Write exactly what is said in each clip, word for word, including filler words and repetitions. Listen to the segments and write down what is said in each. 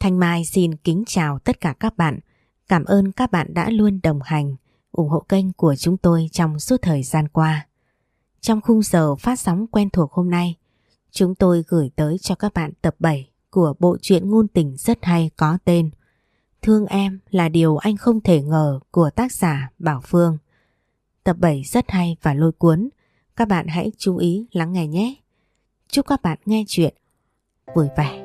Thanh Mai xin kính chào tất cả các bạn. Cảm ơn các bạn đã luôn đồng hành, ủng hộ kênh của chúng tôi trong suốt thời gian qua. Trong khung giờ phát sóng quen thuộc hôm nay, chúng tôi gửi tới cho các bạn tập bảy của bộ truyện ngôn tình rất hay có tên Thương Em Là Điều Anh Không Thể Ngờ của tác giả Bảo Phương. Tập bảy rất hay và lôi cuốn, các bạn hãy chú ý lắng nghe nhé. Chúc các bạn nghe chuyện vui vẻ.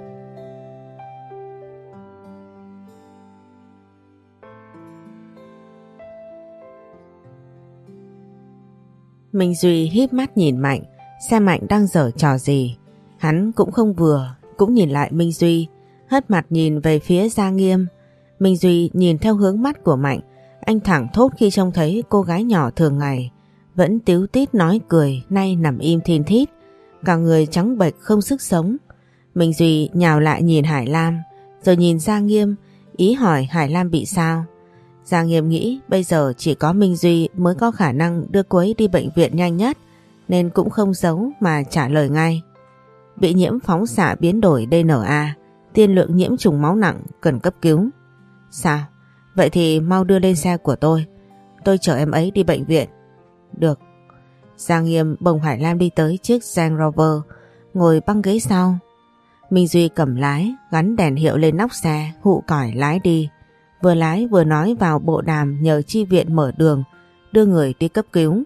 Minh Duy híp mắt nhìn Mạnh, xem Mạnh đang giở trò gì. Hắn cũng không vừa, cũng nhìn lại Minh Duy, hất mặt nhìn về phía Gia Nghiêm. Minh Duy nhìn theo hướng mắt của Mạnh, anh thẳng thốt khi trông thấy cô gái nhỏ thường ngày vẫn tíu tít nói cười, nay nằm im thin thít, cả người trắng bệch không sức sống. Minh Duy nhào lại nhìn Hải Lam, rồi nhìn Gia Nghiêm, ý hỏi Hải Lam bị sao. Gia Nghiêm nghĩ bây giờ chỉ có Minh Duy mới có khả năng đưa cô ấy đi bệnh viện nhanh nhất, nên cũng không giấu mà trả lời ngay. Bị nhiễm phóng xạ biến đổi đê en a, tiên lượng nhiễm trùng máu nặng, cần cấp cứu. Sao? Vậy thì mau đưa lên xe của tôi, tôi chở em ấy đi bệnh viện. Được. Gia Nghiêm bồng Hải Lam đi tới chiếc Range Rover, ngồi băng ghế sau. Minh Duy cầm lái, gắn đèn hiệu lên nóc xe, hụ còi lái đi. Vừa lái vừa nói vào bộ đàm nhờ chi viện mở đường, đưa người đi cấp cứu.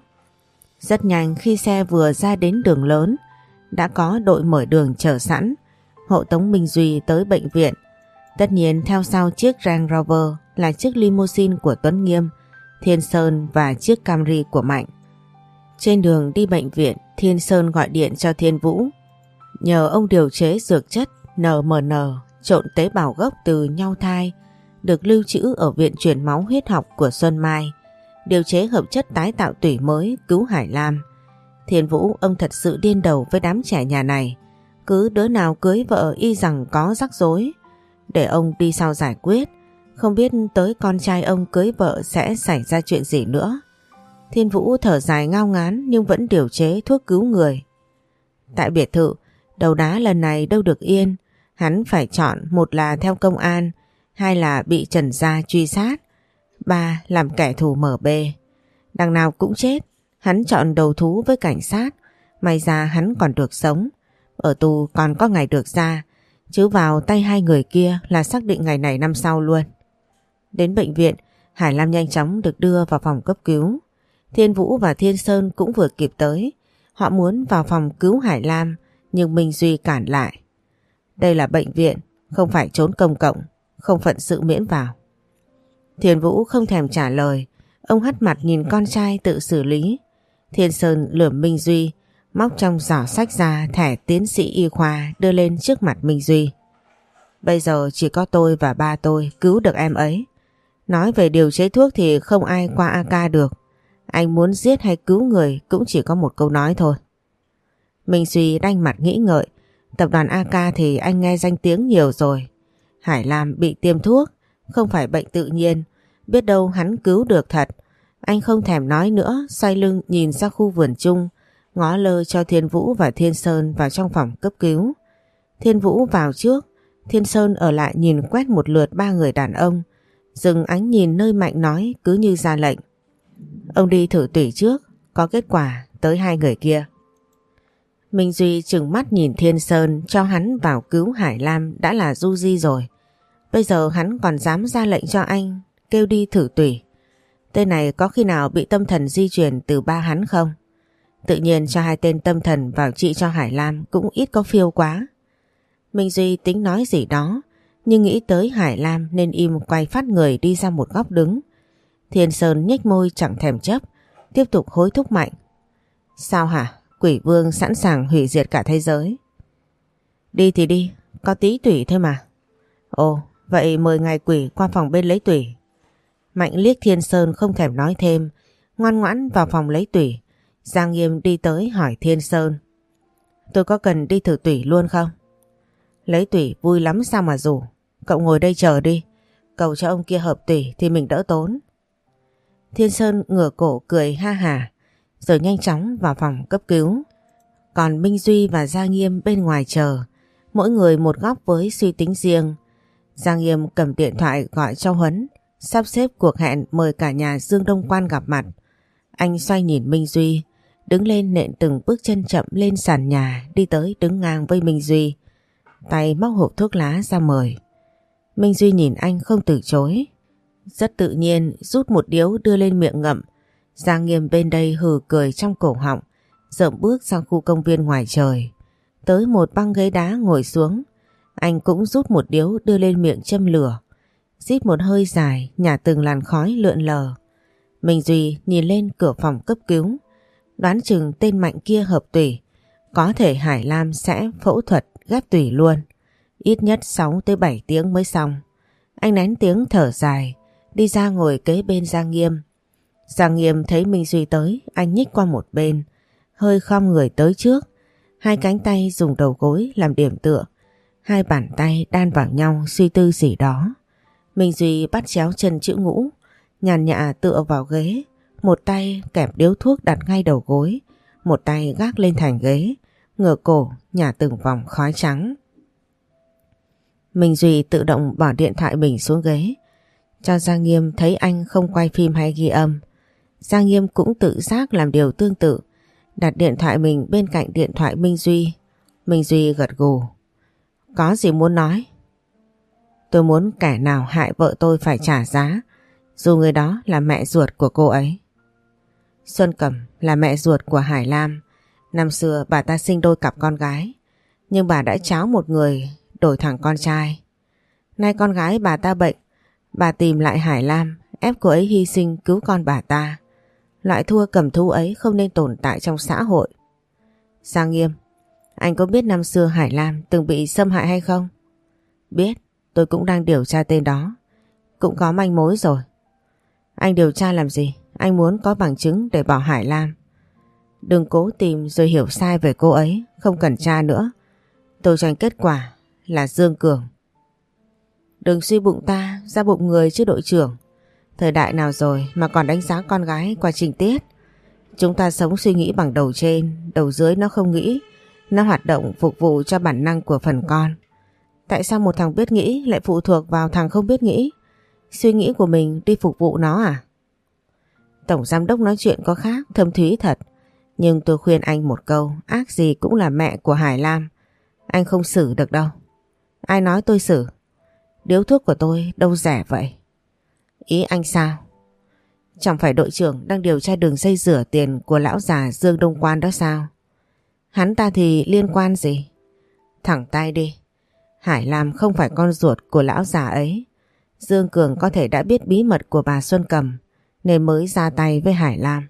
Rất nhanh khi xe vừa ra đến đường lớn, đã có đội mở đường chờ sẵn, hộ tống Minh Duy tới bệnh viện. Tất nhiên theo sau chiếc Range Rover là chiếc limousine của Tuấn Nghiêm, Thiên Sơn và chiếc Camry của Mạnh. Trên đường đi bệnh viện, Thiên Sơn gọi điện cho Thiên Vũ, nhờ ông điều chế dược chất en em en trộn tế bào gốc từ nhau thai, được lưu trữ ở Viện Truyền máu huyết học của Xuân Mai, điều chế hợp chất tái tạo tủy mới cứu Hải Lam. Thiên Vũ ông thật sự điên đầu với đám trẻ nhà này, cứ đứa nào cưới vợ y rằng có rắc rối, để ông đi sau giải quyết, không biết tới con trai ông cưới vợ sẽ xảy ra chuyện gì nữa. Thiên Vũ thở dài ngao ngán nhưng vẫn điều chế thuốc cứu người. Tại biệt thự, đầu đá lần này đâu được yên, hắn phải chọn một là theo công an, hai là bị Trần Gia truy sát, ba làm kẻ thù mở bê. Đằng nào cũng chết, hắn chọn đầu thú với cảnh sát, may ra hắn còn được sống, ở tù còn có ngày được ra, chứ vào tay hai người kia là xác định ngày này năm sau luôn. Đến bệnh viện, Hải Lam nhanh chóng được đưa vào phòng cấp cứu. Thiên Vũ và Thiên Sơn cũng vừa kịp tới, họ muốn vào phòng cứu Hải Lam nhưng Minh Duy cản lại. Đây là bệnh viện, không phải chốn công cộng, không phận sự miễn vào. Thiên Vũ không thèm trả lời, ông hất mặt nhìn con trai tự xử lý. Thiên Sơn lườm Minh Duy, móc trong giỏ sách ra thẻ tiến sĩ y khoa đưa lên trước mặt Minh Duy. Bây giờ chỉ có tôi và ba tôi cứu được em ấy. Nói về điều chế thuốc thì không ai qua a ca được. Anh muốn giết hay cứu người cũng chỉ có một câu nói thôi. Minh Duy đanh mặt nghĩ ngợi, tập đoàn a ca thì anh nghe danh tiếng nhiều rồi. Hải Lam bị tiêm thuốc, không phải bệnh tự nhiên, biết đâu hắn cứu được thật. Anh không thèm nói nữa, xoay lưng nhìn ra khu vườn chung, ngó lơ cho Thiên Vũ và Thiên Sơn vào trong phòng cấp cứu. Thiên Vũ vào trước, Thiên Sơn ở lại nhìn quét một lượt ba người đàn ông, dừng ánh nhìn nơi Mạnh nói cứ như ra lệnh. Ông đi thử tủy trước, có kết quả tới hai người kia. Minh Duy trừng mắt nhìn Thiên Sơn, cho hắn vào cứu Hải Lam đã là du di rồi. Bây giờ hắn còn dám ra lệnh cho anh kêu đi thử tủy. Tên này có khi nào bị tâm thần di chuyển từ ba hắn không? Tự nhiên cho hai tên tâm thần vào trị cho Hải Lam cũng ít có phiêu quá. Minh Duy tính nói gì đó, nhưng nghĩ tới Hải Lam nên im quay phát người đi ra một góc đứng. Thiên Sơn nhếch môi chẳng thèm chấp, tiếp tục hối thúc Mạnh. Sao hả? Quỷ vương sẵn sàng hủy diệt cả thế giới. Đi thì đi, có tí tủy thôi mà. Ồ, vậy mời ngài quỷ qua phòng bên lấy tủy. Mạnh liếc Thiên Sơn không thèm nói thêm, ngoan ngoãn vào phòng lấy tủy. Giang Nghiêm đi tới hỏi Thiên Sơn. Tôi có cần đi thử tủy luôn không? Lấy tủy vui lắm sao mà rủ. Cậu ngồi đây chờ đi, cầu cho ông kia hợp tủy thì mình đỡ tốn. Thiên Sơn ngửa cổ cười ha hả, rồi nhanh chóng vào phòng cấp cứu. Còn Minh Duy và Gia Nghiêm bên ngoài chờ, mỗi người một góc với suy tính riêng. Giang Nghiêm cầm điện thoại gọi cho Huấn, sắp xếp cuộc hẹn mời cả nhà Dương Đông Quan gặp mặt. Anh xoay nhìn Minh Duy, đứng lên nện từng bước chân chậm lên sàn nhà, đi tới đứng ngang với Minh Duy, tay móc hộp thuốc lá ra mời. Minh Duy nhìn anh không từ chối, rất tự nhiên rút một điếu đưa lên miệng ngậm. Giang Nghiêm bên đây hừ cười trong cổ họng, dậm bước sang khu công viên ngoài trời, tới một băng ghế đá ngồi xuống. Anh cũng rút một điếu đưa lên miệng châm lửa, rít một hơi dài, nhả từng làn khói lượn lờ. Minh Duy nhìn lên cửa phòng cấp cứu, đoán chừng tên Mạnh kia hợp tủy, có thể Hải Lam sẽ phẫu thuật ghép tủy luôn, ít nhất sáu tới bảy tiếng mới xong. Anh nén tiếng thở dài, đi ra ngồi kế bên Giang Nghiêm. Giang Nghiêm thấy Minh Duy tới, anh nhích qua một bên, hơi khom người tới trước, hai cánh tay dùng đầu gối làm điểm tựa, hai bàn tay đan vào nhau suy tư gì đó. Minh Duy bắt chéo chân chữ ngũ, nhàn nhã tựa vào ghế, một tay kẹp điếu thuốc đặt ngay đầu gối, một tay gác lên thành ghế, ngửa cổ nhả từng vòng khói trắng. Minh Duy tự động bỏ điện thoại mình xuống ghế, cho Giang Nghiêm thấy anh không quay phim hay ghi âm. Giang Nghiêm cũng tự giác làm điều tương tự, đặt điện thoại mình bên cạnh điện thoại Minh Duy. Minh Duy gật gù. Có gì muốn nói? Tôi muốn kẻ nào hại vợ tôi phải trả giá, dù người đó là mẹ ruột của cô ấy. Xuân Cẩm là mẹ ruột của Hải Lam. Năm xưa bà ta sinh đôi cặp con gái, nhưng bà đã tráo một người đổi thằng con trai. Nay con gái bà ta bệnh, bà tìm lại Hải Lam, ép cô ấy hy sinh cứu con bà ta. Loại thua cầm thú ấy không nên tồn tại trong xã hội. Giang Nghiêm, anh có biết năm xưa Hải Lam từng bị xâm hại hay không? Biết, tôi cũng đang điều tra tên đó, cũng có manh mối rồi. Anh điều tra làm gì? Anh muốn có bằng chứng để bảo Hải Lam. Đừng cố tìm rồi hiểu sai về cô ấy, không cần tra nữa. Tôi cho anh kết quả là Dương Cường. Đừng suy bụng ta ra bụng người chứ đội trưởng. Thời đại nào rồi mà còn đánh giá con gái qua trình tiết. Chúng ta sống suy nghĩ bằng đầu trên, đầu dưới nó không nghĩ. Nó hoạt động phục vụ cho bản năng của phần con. Tại sao một thằng biết nghĩ lại phụ thuộc vào thằng không biết nghĩ? Suy nghĩ của mình đi phục vụ nó à? Tổng giám đốc nói chuyện có khác, thâm thúy thật. Nhưng tôi khuyên anh một câu, ác gì cũng là mẹ của Hải Lam. Anh không xử được đâu. Ai nói tôi xử? Điếu thuốc của tôi đâu rẻ vậy? Ý anh sao? Chẳng phải đội trưởng đang điều tra đường dây rửa tiền của lão già Dương Đông Quan đó sao? Hắn ta thì liên quan gì? Thẳng tay đi. Hải Lam không phải con ruột của lão già ấy. Dương Cường có thể đã biết bí mật của bà Xuân Cầm nên mới ra tay với Hải Lam.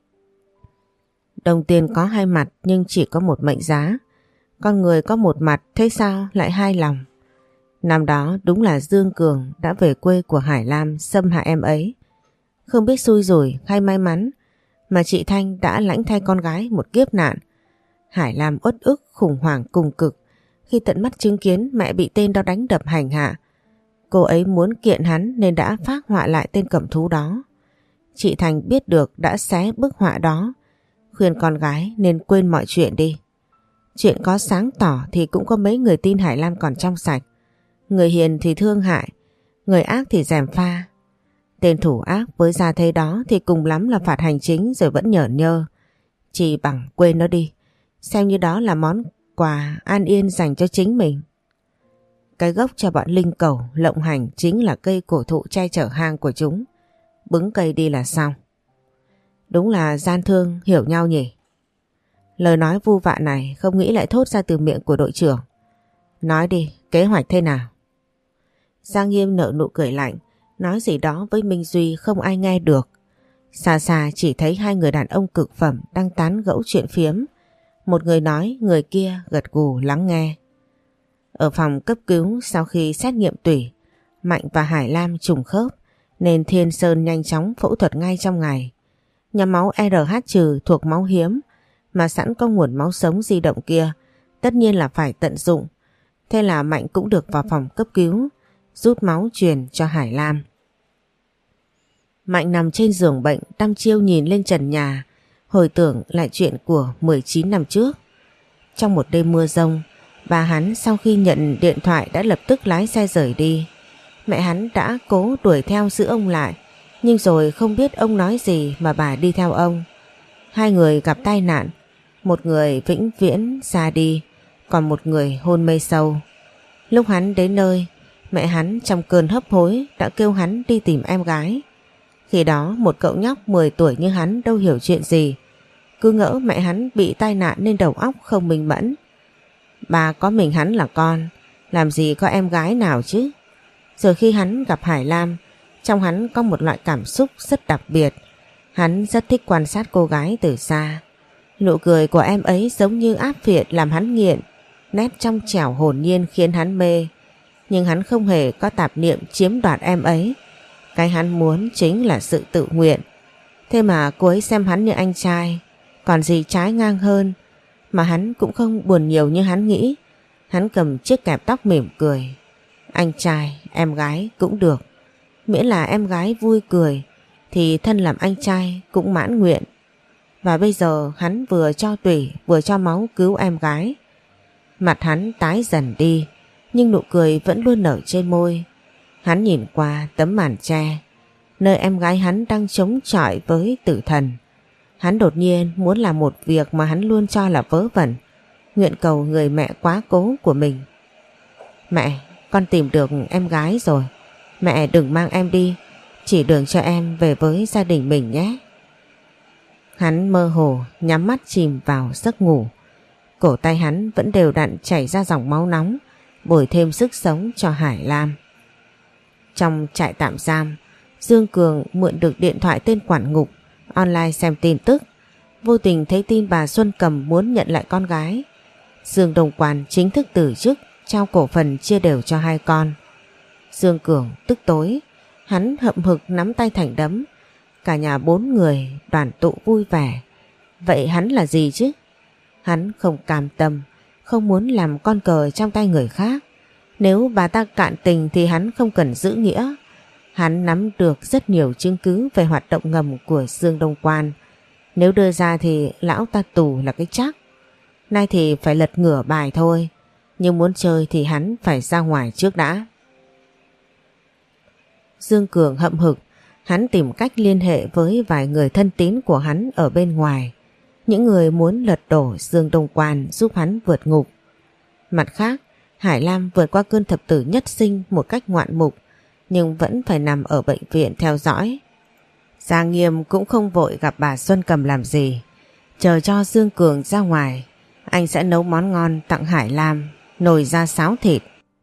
Đồng tiền có hai mặt nhưng chỉ có một mệnh giá. Con người có một mặt, thế sao lại hai lòng? Năm đó đúng là Dương Cường đã về quê của Hải Lam xâm hại em ấy. Không biết xui rủi hay may mắn mà chị Thanh đã lãnh thay con gái một kiếp nạn. Hải Lam uất ức khủng hoảng cùng cực khi tận mắt chứng kiến mẹ bị tên đó đánh đập hành hạ. Cô ấy muốn kiện hắn nên đã phác họa lại tên cầm thú đó. Chị Thành biết được đã xé bức họa đó, khuyên con gái nên quên mọi chuyện đi. Chuyện có sáng tỏ thì cũng có mấy người tin Hải Lam còn trong sạch. Người hiền thì thương hại, người ác thì gièm pha. Tên thủ ác với gia thế đó thì cùng lắm là phạt hành chính rồi vẫn nhởn nhơ. Chỉ bằng quên nó đi, xem như đó là món quà an yên dành cho chính mình. Cái gốc cho bọn linh cẩu lộng hành chính là cây cổ thụ che chở hang của chúng. Bứng cây đi là xong. Đúng là gian thương hiểu nhau nhỉ. Lời nói vu vạ này không nghĩ lại thốt ra từ miệng của đội trưởng. Nói đi, kế hoạch thế nào? Giang Nghiêm nở nụ cười lạnh, nói gì đó với Minh Duy không ai nghe được. Xa xa chỉ thấy hai người đàn ông cực phẩm đang tán gẫu chuyện phiếm. Một người nói, người kia gật gù lắng nghe. Ở phòng cấp cứu sau khi xét nghiệm tủy, Mạnh và Hải Lam trùng khớp nên Thiên Sơn nhanh chóng phẫu thuật ngay trong ngày. Nhóm máu rờ hát trừ thuộc máu hiếm mà sẵn có nguồn máu sống di động kia tất nhiên là phải tận dụng. Thế là Mạnh cũng được vào phòng cấp cứu rút máu truyền cho Hải Lam. Mạnh nằm trên giường bệnh đăm chiêu nhìn lên trần nhà, hồi tưởng lại chuyện của mười chín năm trước. Trong một đêm mưa rông, Bà hắn sau khi nhận điện thoại đã lập tức lái xe rời đi. Mẹ hắn đã cố đuổi theo giữ ông lại, nhưng rồi không biết ông nói gì mà bà đi theo ông. Hai người gặp tai nạn, một người vĩnh viễn ra đi, còn một người hôn mê sâu. Lúc hắn đến nơi, mẹ hắn trong cơn hấp hối đã kêu hắn đi tìm em gái. Khi đó một cậu nhóc mười tuổi như hắn đâu hiểu chuyện gì, cứ ngỡ mẹ hắn bị tai nạn nên đầu óc không minh mẫn. Bà có mình hắn là con, làm gì có em gái nào chứ. Rồi khi hắn gặp Hải Lam, trong hắn có một loại cảm xúc rất đặc biệt. Hắn rất thích quan sát cô gái từ xa. Nụ cười của em ấy giống như áp phiện làm hắn nghiện, nét trong trẻo hồn nhiên khiến hắn mê. Nhưng hắn không hề có tạp niệm chiếm đoạt em ấy. Cái hắn muốn chính là sự tự nguyện. Thế mà cô ấy xem hắn như anh trai, còn gì trái ngang hơn. Mà hắn cũng không buồn nhiều như hắn nghĩ. Hắn cầm chiếc kẹp tóc mỉm cười. Anh trai, em gái cũng được. Miễn là em gái vui cười thì thân làm anh trai cũng mãn nguyện. Và bây giờ hắn vừa cho tủy vừa cho máu cứu em gái. Mặt hắn tái dần đi, nhưng nụ cười vẫn luôn nở trên môi. Hắn nhìn qua tấm màn tre, nơi em gái hắn đang chống chọi với tử thần. Hắn đột nhiên muốn làm một việc mà hắn luôn cho là vớ vẩn, nguyện cầu người mẹ quá cố của mình. Mẹ, con tìm được em gái rồi. Mẹ đừng mang em đi, chỉ đường cho em về với gia đình mình nhé. Hắn mơ hồ nhắm mắt chìm vào giấc ngủ. Cổ tay hắn vẫn đều đặn chảy ra dòng máu nóng, bồi thêm sức sống cho Hải Lam. Trong trại tạm giam, Dương Cường mượn được điện thoại tên quản ngục, online xem tin tức. Vô tình thấy tin bà Xuân Cầm muốn nhận lại con gái. Dương Đông Quan chính thức từ chức, trao cổ phần chia đều cho hai con. Dương Cường tức tối, hắn hậm hực nắm tay thành đấm. Cả nhà bốn người đoàn tụ vui vẻ. Vậy hắn là gì chứ? Hắn không cam tâm, không muốn làm con cờ trong tay người khác. Nếu bà ta cạn tình thì hắn không cần giữ nghĩa. Hắn nắm được rất nhiều chứng cứ về hoạt động ngầm của Dương Đông Quan. Nếu đưa ra thì lão ta tù là cái chắc. Nay thì phải lật ngửa bài thôi. Nhưng muốn chơi thì hắn phải ra ngoài trước đã. Dương Cường hậm hực, hắn tìm cách liên hệ với vài người thân tín của hắn ở bên ngoài. Những người muốn lật đổ Dương Đông Quan giúp hắn vượt ngục. Mặt khác, Hải Lam vượt qua cơn thập tử nhất sinh một cách ngoạn mục, nhưng vẫn phải nằm ở bệnh viện theo dõi. Gia Nghiêm cũng không vội gặp bà Xuân Cầm làm gì. Chờ cho Dương Cường ra ngoài, anh sẽ nấu món ngon tặng Hải Lam, nồi da sáo thịt.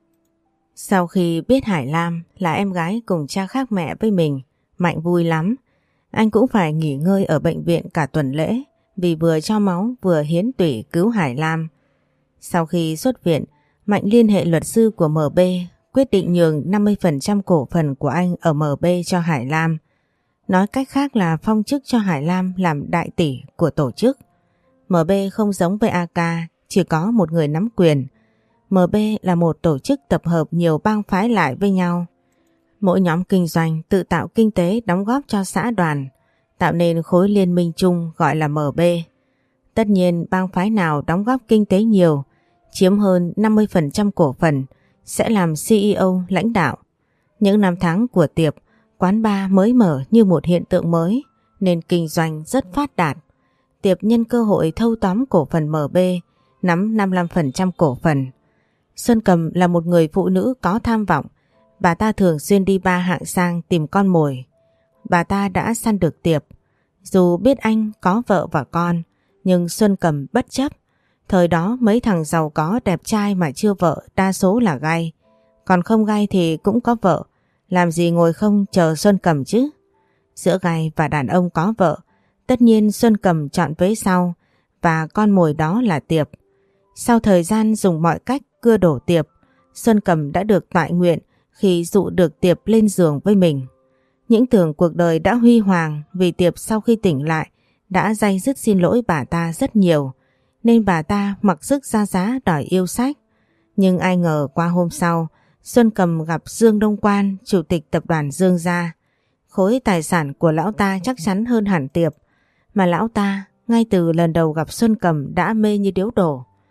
Sau khi biết Hải Lam là em gái cùng cha khác mẹ với mình, Mạnh vui lắm. Anh cũng phải nghỉ ngơi ở bệnh viện cả tuần lễ vì vừa cho máu vừa hiến tủy cứu Hải Lam. Sau khi xuất viện, Mạnh liên hệ luật sư của em bê, quyết định nhường năm mươi phần trăm cổ phần của anh ở em bê cho Hải Lam. Nói cách khác là phong chức cho Hải Lam làm đại tỷ của tổ chức. em bê không giống với a ca, chỉ có một người nắm quyền. em bê là một tổ chức tập hợp nhiều bang phái lại với nhau. Mỗi nhóm kinh doanh tự tạo kinh tế đóng góp cho xã đoàn, tạo nên khối liên minh chung gọi là em bê. Tất nhiên bang phái nào đóng góp kinh tế nhiều, chiếm hơn năm mươi phần trăm cổ phần, sẽ làm xê e ô lãnh đạo. Những năm tháng của Tiệp, quán bar mới mở như một hiện tượng mới, nên kinh doanh rất phát đạt. Tiệp nhân cơ hội thâu tóm cổ phần em bê, nắm năm mươi lăm phần trăm cổ phần. Xuân Cầm là một người phụ nữ có tham vọng. Bà ta thường xuyên đi bar hạng sang tìm con mồi. Bà ta đã săn được Tiệp. Dù biết anh có vợ và con, nhưng Xuân Cầm bất chấp. Thời đó mấy thằng giàu có đẹp trai mà chưa vợ đa số là gay. Còn không gay thì cũng có vợ. Làm gì ngồi không chờ Xuân Cầm chứ? Giữa gay và đàn ông có vợ, tất nhiên Xuân Cầm chọn vế sau, và con mồi đó là Tiệp. Sau thời gian dùng mọi cách cưa đổ Tiệp, Xuân Cầm đã được toại nguyện khi dụ được Tiệp lên giường với mình. Những tưởng cuộc đời đã huy hoàng vì Tiệp sau khi tỉnh lại đã day dứt xin lỗi bà ta rất nhiều, nên bà ta mặc sức ra giá đòi yêu sách. Nhưng ai ngờ qua hôm sau, Xuân Cầm gặp Dương Đông Quan, chủ tịch tập đoàn Dương gia. Khối tài sản của lão ta chắc chắn hơn hẳn Tiệp, mà lão ta ngay từ lần đầu gặp Xuân Cầm đã mê như điếu đổ.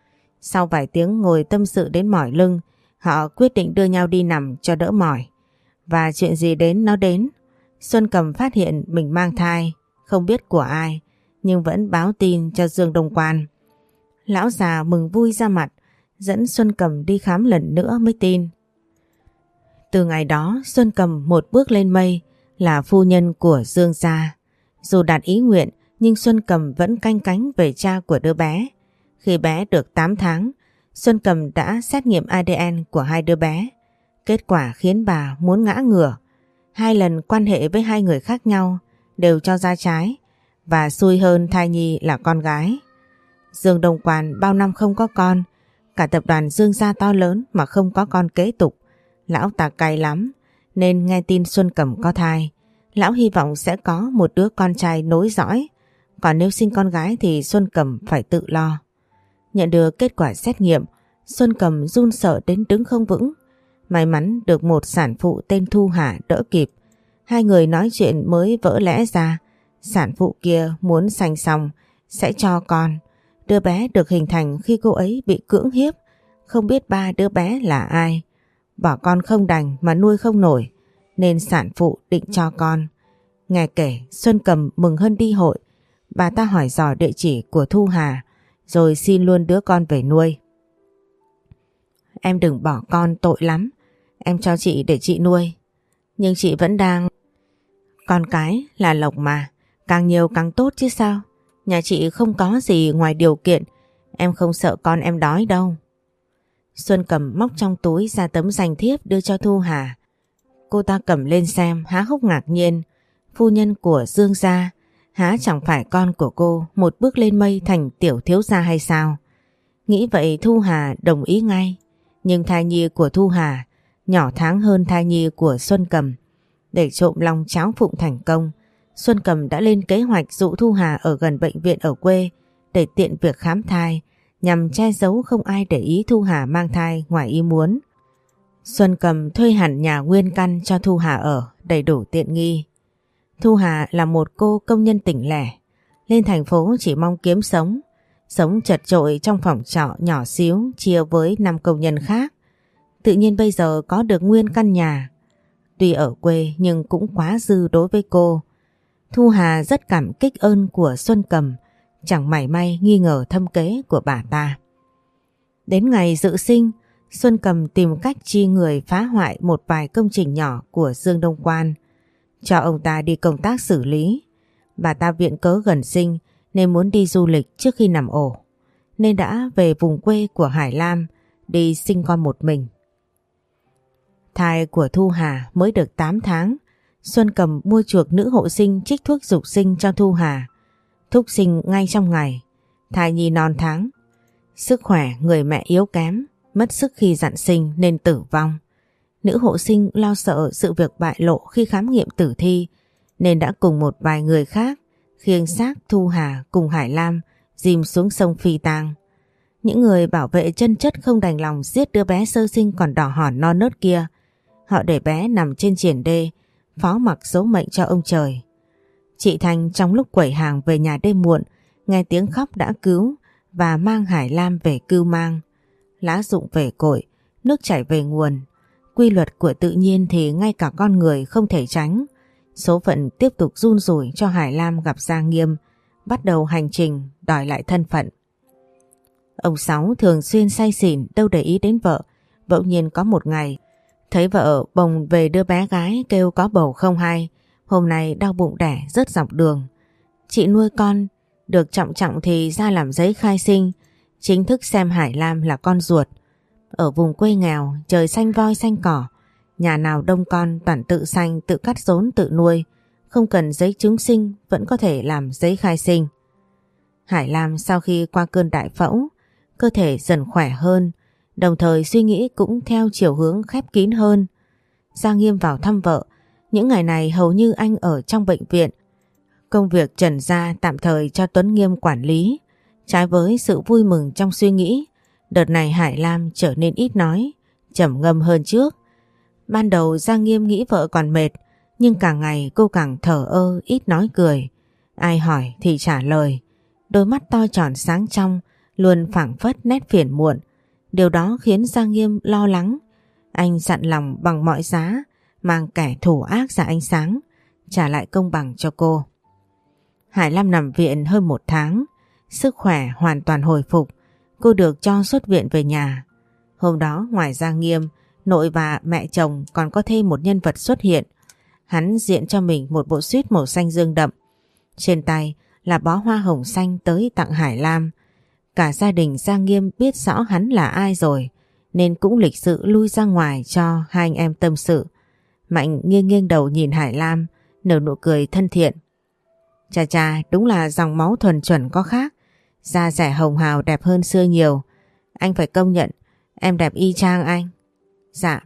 Sau vài tiếng ngồi tâm sự đến mỏi lưng, họ quyết định đưa nhau đi nằm cho đỡ mỏi. Và chuyện gì đến nó đến. Xuân Cầm phát hiện mình mang thai, không biết của ai, nhưng vẫn báo tin cho Dương Đông Quan. Lão già mừng vui ra mặt, dẫn Xuân Cầm đi khám lần nữa mới tin. Từ ngày đó Xuân Cầm một bước lên mây, là phu nhân của Dương gia. Dù đạt ý nguyện nhưng Xuân Cầm vẫn canh cánh về cha của đứa bé. Khi bé được tám tháng, Xuân Cầm đã xét nghiệm a đê en của hai đứa bé. Kết quả khiến bà muốn ngã ngửa. Hai lần quan hệ với hai người khác nhau đều cho ra trái, và xui hơn thai nhi là con gái. Dương Đông Quan bao năm không có con, cả tập đoàn Dương gia to lớn mà không có con kế tục. Lão ta cay lắm, nên nghe tin Xuân Cầm có thai, lão hy vọng sẽ có một đứa con trai nối dõi. Còn nếu sinh con gái thì Xuân Cầm phải tự lo. Nhận được kết quả xét nghiệm, Xuân Cầm run sợ đến đứng không vững. May mắn được một sản phụ tên Thu Hà đỡ kịp. Hai người nói chuyện mới vỡ lẽ ra. Sản phụ kia muốn sanh xong sẽ cho con. Đứa bé được hình thành khi cô ấy bị cưỡng hiếp. Không biết ba đứa bé là ai. Bỏ con không đành mà nuôi không nổi, nên sản phụ định cho con. Nghe kể Xuân Cầm mừng hơn đi hội. Bà ta hỏi dò địa chỉ của Thu Hà, rồi xin luôn đứa con về nuôi. Em đừng bỏ con, tội lắm. Em cho chị để chị nuôi. Nhưng chị vẫn đang... Con cái là lộc mà, càng nhiều càng tốt chứ sao. Nhà chị không có gì ngoài điều kiện. Em không sợ con em đói đâu. Xuân Cầm móc trong túi ra tấm danh thiếp đưa cho Thu Hà. Cô ta cầm lên xem, há hốc ngạc nhiên. Phu nhân của Dương gia, há chẳng phải con của cô một bước lên mây thành tiểu thiếu gia hay sao? Nghĩ vậy Thu Hà đồng ý ngay. Nhưng thai nhi của Thu Hà nhỏ tháng hơn thai nhi của Xuân Cầm. Để trộm lòng cháo phụng thành công, Xuân Cầm đã lên kế hoạch dụ Thu Hà ở gần bệnh viện ở quê để tiện việc khám thai, nhằm che giấu không ai để ý Thu Hà mang thai ngoài ý muốn. Xuân Cầm thuê hẳn nhà nguyên căn cho Thu Hà ở, đầy đủ tiện nghi. Thu Hà là một cô công nhân tỉnh lẻ, lên thành phố chỉ mong kiếm sống, sống chật chội trong phòng trọ nhỏ xíu chia với năm công nhân khác. Tự nhiên bây giờ có được nguyên căn nhà. Tuy ở quê nhưng cũng quá dư đối với cô. Thu Hà rất cảm kích ơn của Xuân Cầm, chẳng mảy may nghi ngờ thâm kế của bà ta. Đến ngày dự sinh, Xuân Cầm tìm cách chi người phá hoại một vài công trình nhỏ của Dương Đông Quan, cho ông ta đi công tác xử lý. Bà ta viện cớ gần sinh nên muốn đi du lịch trước khi nằm ổ, nên đã về vùng quê của Hải Lam đi sinh con một mình. Thai của Thu Hà mới được tám tháng, Xuân Cầm mua chuộc nữ hộ sinh trích thuốc dục sinh cho Thu Hà. Thúc sinh ngay trong ngày, thai nhi non tháng. Sức khỏe người mẹ yếu kém, mất sức khi dặn sinh nên tử vong. Nữ hộ sinh lo sợ sự việc bại lộ khi khám nghiệm tử thi, nên đã cùng một vài người khác khiêng xác Thu Hà cùng Hải Lam dìm xuống sông phi tang. Những người bảo vệ chân chất không đành lòng giết đứa bé sơ sinh còn đỏ hòn non nớt kia. Họ để bé nằm trên triển đê, phó mặc số mệnh cho ông trời. Chị Thanh trong lúc quẩy hàng về nhà đêm muộn, nghe tiếng khóc đã cứu và mang Hải Lam về cưu mang. Lá rụng về cội, nước chảy về nguồn. Quy luật của tự nhiên thì ngay cả con người không thể tránh. Số phận tiếp tục run rủi cho Hải Lam gặp Gia Nghiêm, bắt đầu hành trình đòi lại thân phận. Ông Sáu thường xuyên say xỉn, đâu để ý đến vợ. Bỗng nhiên có một ngày, thấy vợ bồng về đứa bé gái kêu có bầu không hay. Hôm nay đau bụng đẻ rớt dọc đường. Chị nuôi con được trọng trọng thì ra làm giấy khai sinh, chính thức xem Hải Lam là con ruột. Ở vùng quê nghèo, trời xanh voi xanh cỏ, nhà nào đông con toàn tự sanh, tự cắt rốn tự nuôi, không cần giấy chứng sinh vẫn có thể làm giấy khai sinh. Hải Lam sau khi qua cơn đại phẫu, cơ thể dần khỏe hơn, đồng thời suy nghĩ cũng theo chiều hướng khép kín hơn. Gia Nghiêm vào thăm vợ, những ngày này hầu như anh ở trong bệnh viện. Công việc trần gia tạm thời cho Tuấn Nghiêm quản lý. Trái với sự vui mừng trong suy nghĩ, đợt này Hải Lam trở nên ít nói, trầm ngâm hơn trước. Ban đầu Gia Nghiêm nghĩ vợ còn mệt, nhưng càng ngày cô càng thờ ơ, ít nói cười. Ai hỏi thì trả lời. Đôi mắt to tròn sáng trong luôn phảng phất nét phiền muộn. Điều đó khiến Gia Nghiêm lo lắng. Anh dặn lòng bằng mọi giá mang kẻ thủ ác ra ánh sáng, trả lại công bằng cho cô. Hải Lam nằm viện hơn một tháng, sức khỏe hoàn toàn hồi phục, cô được cho xuất viện về nhà. Hôm đó ngoài Gia Nghiêm, nội và mẹ chồng còn có thêm một nhân vật xuất hiện. Hắn diện cho mình một bộ suit màu xanh dương đậm, trên tay là bó hoa hồng xanh tới tặng Hải Lam. Cả gia đình Gia Nghiêm biết rõ hắn là ai rồi, nên cũng lịch sự lui ra ngoài cho hai anh em tâm sự. Mạnh nghiêng nghiêng đầu nhìn Hải Lam, nở nụ cười thân thiện. Chà chà, đúng là dòng máu thuần chuẩn có khác, da dẻ hồng hào đẹp hơn xưa nhiều. Anh phải công nhận, em đẹp y chang anh. Dạ.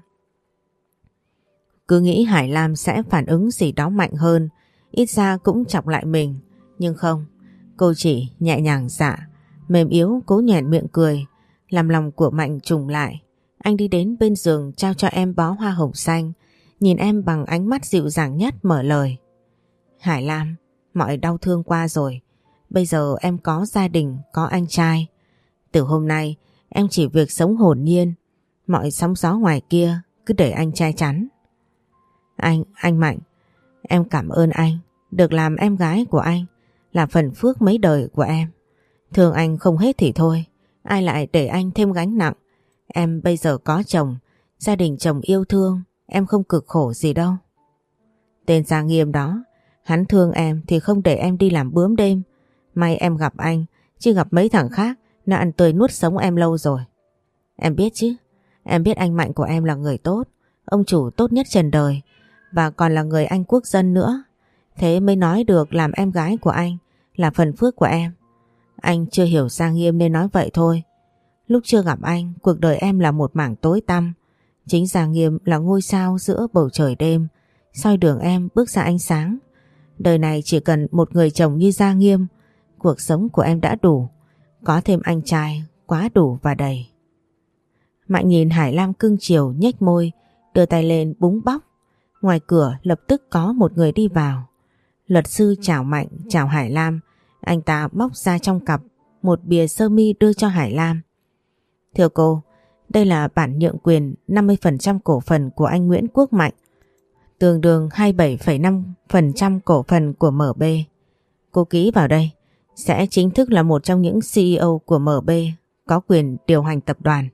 Cứ nghĩ Hải Lam sẽ phản ứng gì đó mạnh hơn, ít ra cũng chọc lại mình. Nhưng không, cô chỉ nhẹ nhàng dạ, mềm yếu cố nhoẻn miệng cười, làm lòng của Mạnh trùng lại. Anh đi đến bên giường trao cho em bó hoa hồng xanh, nhìn em bằng ánh mắt dịu dàng nhất mở lời. Hải Lam, mọi đau thương qua rồi, bây giờ em có gia đình, có anh trai. Từ hôm nay em chỉ việc sống hồn nhiên, mọi sóng gió ngoài kia cứ để anh che chắn. Anh, anh Mạnh, em cảm ơn anh, được làm em gái của anh là phần phước mấy đời của em. Thương anh không hết thì thôi, ai lại để anh thêm gánh nặng. Em bây giờ có chồng, gia đình chồng yêu thương, em không cực khổ gì đâu. Tên Gia Nghiêm đó, hắn thương em thì không để em đi làm bướm đêm. May em gặp anh, chứ gặp mấy thằng khác nó ăn tươi nuốt sống em lâu rồi. Em biết chứ, em biết anh Mạnh của em là người tốt, ông chủ tốt nhất trần đời, và còn là người anh quốc dân nữa. Thế mới nói được làm em gái của anh là phần phước của em. Anh chưa hiểu Gia Nghiêm nên nói vậy thôi. Lúc chưa gặp anh, cuộc đời em là một mảng tối tăm. Chính Gia Nghiêm là ngôi sao giữa bầu trời đêm, soi đường em bước ra ánh sáng. Đời này chỉ cần một người chồng như Gia Nghiêm, cuộc sống của em đã đủ. Có thêm anh trai, quá đủ và đầy. Mạnh nhìn Hải Lam cưng chiều nhếch môi, đưa tay lên búng bóc. Ngoài cửa lập tức có một người đi vào. Luật sư chào Mạnh, chào Hải Lam. Anh ta móc ra trong cặp một bìa sơ mi đưa cho Hải Lam. Thưa cô, đây là bản nhượng quyền năm mươi phần trăm cổ phần của anh Nguyễn Quốc Mạnh, tương đương hai mươi bảy phẩy năm phần trăm cổ phần của em bê. Cô ký vào đây, sẽ chính thức là một trong những xê e ô của em bê, có quyền điều hành tập đoàn.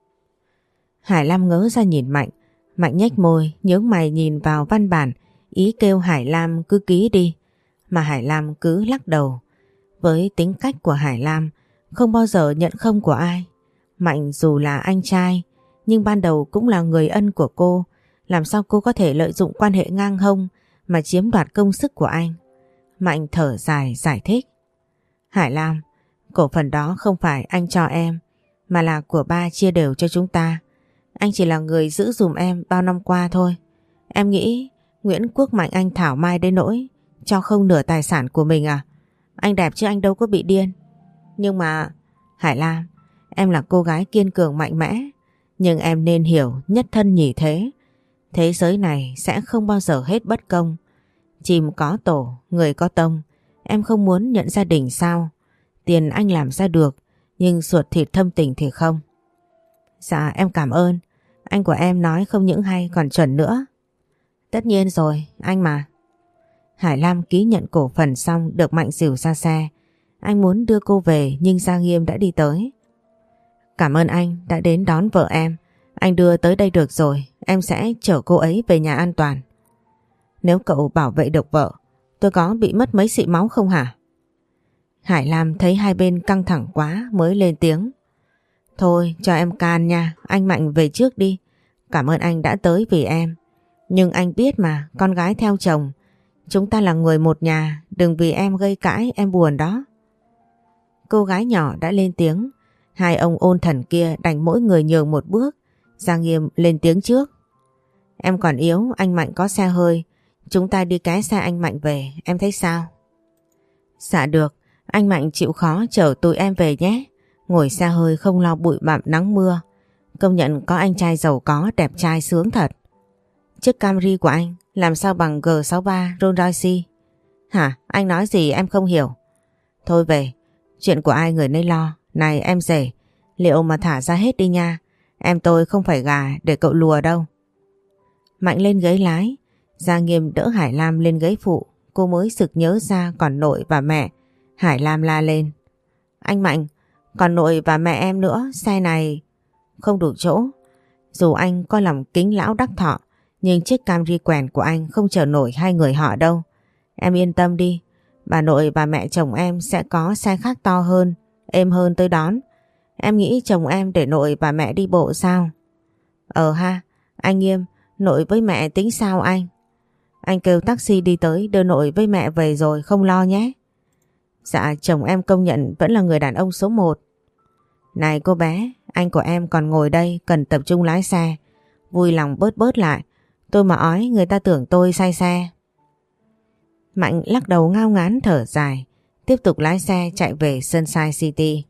Hải Lam ngớ ra nhìn Mạnh. Mạnh nhếch môi, nhướng mày nhìn vào văn bản, ý kêu Hải Lam cứ ký đi. Mà Hải Lam cứ lắc đầu. Với tính cách của Hải Lam, không bao giờ nhận không của ai. Mạnh dù là anh trai, nhưng ban đầu cũng là người ân của cô. Làm sao cô có thể lợi dụng quan hệ ngang hông mà chiếm đoạt công sức của anh? Mạnh thở dài giải thích. Hải Lam, cổ phần đó không phải anh cho em, mà là của ba chia đều cho chúng ta. Anh chỉ là người giữ dùm em bao năm qua thôi. Em nghĩ Nguyễn Quốc Mạnh anh thảo mai đến nỗi cho không nửa tài sản của mình à? Anh đẹp chứ anh đâu có bị điên. Nhưng mà Hải Lam, em là cô gái kiên cường mạnh mẽ, nhưng em nên hiểu nhất thân nhì thế. Thế giới này sẽ không bao giờ hết bất công. Chim có tổ, người có tông. Em không muốn nhận gia đình sao? Tiền anh làm ra được, nhưng ruột thịt thâm tình thì không. Dạ em cảm ơn. Anh của em nói không những hay còn chuẩn nữa. Tất nhiên rồi, anh mà. Hải Lam ký nhận cổ phần xong được Mạnh dìu ra xe. Anh muốn đưa cô về nhưng Gia Nghiêm đã đi tới. Cảm ơn anh đã đến đón vợ em. Anh đưa tới đây được rồi, em sẽ chở cô ấy về nhà an toàn. Nếu cậu bảo vệ được vợ, tôi có bị mất mấy xị máu không hả? Hải Lam thấy hai bên căng thẳng quá mới lên tiếng. Thôi cho em can nha, anh Mạnh về trước đi. Cảm ơn anh đã tới vì em. Nhưng anh biết mà, con gái theo chồng. Chúng ta là người một nhà, đừng vì em gây cãi em buồn đó. Cô gái nhỏ đã lên tiếng. Hai ông ôn thần kia đành mỗi người nhường một bước. Gia Nghiêm lên tiếng trước. Em còn yếu, anh Mạnh có xe hơi. Chúng ta đi ké xe anh Mạnh về, em thấy sao? Dạ được, anh Mạnh chịu khó chở tụi em về nhé. Ngồi xe hơi không lo bụi bặm nắng mưa. Công nhận có anh trai giàu có, đẹp trai sướng thật. Chiếc Camry của anh làm sao bằng G sáu ba Rolls Royce? Hả? Anh nói gì em không hiểu. Thôi về, chuyện của ai người nấy lo, Này em rể, liệu mà thả ra hết đi nha. Em tôi không phải gà để cậu lùa đâu. Mạnh lên ghế lái, Giang Nghiêm đỡ Hải Lam lên ghế phụ. Cô mới sực nhớ ra còn nội và mẹ. Hải Lam la lên. Anh Mạnh, còn nội và mẹ em nữa, xe này không đủ chỗ. Dù anh có lòng kính lão đắc thọ, nhưng chiếc Camry quèn của anh không chở nổi hai người họ đâu. Em yên tâm đi, bà nội và mẹ chồng em sẽ có xe khác to hơn, êm hơn tới đón. Em nghĩ chồng em để nội và mẹ đi bộ sao? Ờ ha, anh Nghiêm, nội với mẹ tính sao anh? Anh kêu taxi đi tới đưa nội với mẹ về rồi không lo nhé. Dạ chồng em công nhận vẫn là người đàn ông số một. Này cô bé, anh của em còn ngồi đây cần tập trung lái xe. Vui lòng bớt bớt lại. Tôi mà ói người ta tưởng tôi say xe. Mạnh lắc đầu ngao ngán thở dài, tiếp tục lái xe chạy về Sunshine City.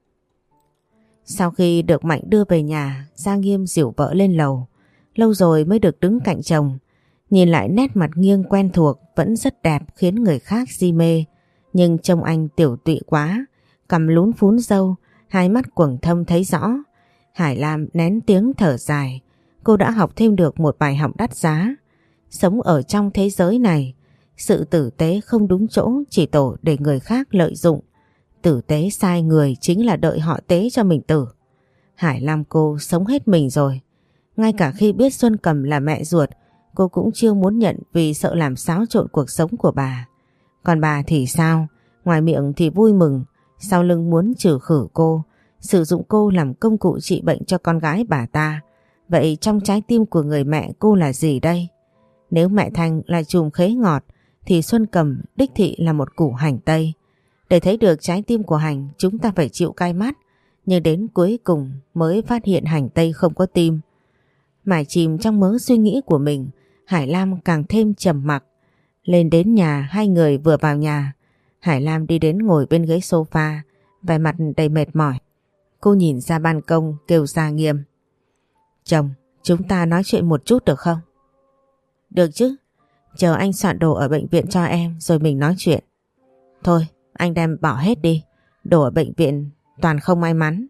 Sau khi được Mạnh đưa về nhà, Giang Nghiêm dìu vợ lên lầu. Lâu rồi mới được đứng cạnh chồng. Nhìn lại nét mặt nghiêng quen thuộc vẫn rất đẹp khiến người khác si mê. Nhưng trông anh tiểu tụy quá, cằm lún phún râu, hai mắt quầng thâm thấy rõ. Hải Lam nén tiếng thở dài. Cô đã học thêm được một bài học đắt giá. Sống ở trong thế giới này, sự tử tế không đúng chỗ chỉ tổ để người khác lợi dụng. Tử tế sai người chính là đợi họ tế cho mình tử. Hải Lam cô sống hết mình rồi. Ngay cả khi biết Xuân Cầm là mẹ ruột, cô cũng chưa muốn nhận vì sợ làm xáo trộn cuộc sống của bà. Còn bà thì sao? Ngoài miệng thì vui mừng, sau lưng muốn trừ khử cô, sử dụng cô làm công cụ trị bệnh cho con gái bà ta. Vậy trong trái tim của người mẹ cô là gì đây? Nếu mẹ Thanh là chùm khế ngọt thì Xuân Cầm đích thị là một củ hành tây. Để thấy được trái tim của hành, chúng ta phải chịu cay mắt, nhưng đến cuối cùng mới phát hiện hành tây không có tim. Mải chìm trong mớ suy nghĩ của mình, Hải Lam càng thêm trầm mặc. Lên đến nhà, hai người vừa vào nhà, Hải Lam đi đến ngồi bên ghế sofa, vẻ mặt đầy mệt mỏi. Cô nhìn ra ban công kêu Giang Nghiêm. Chồng, chúng ta nói chuyện một chút được không? Được chứ, chờ anh soạn đồ ở bệnh viện cho em rồi mình nói chuyện. Thôi, anh đem bỏ hết đi, đồ ở bệnh viện toàn không may mắn.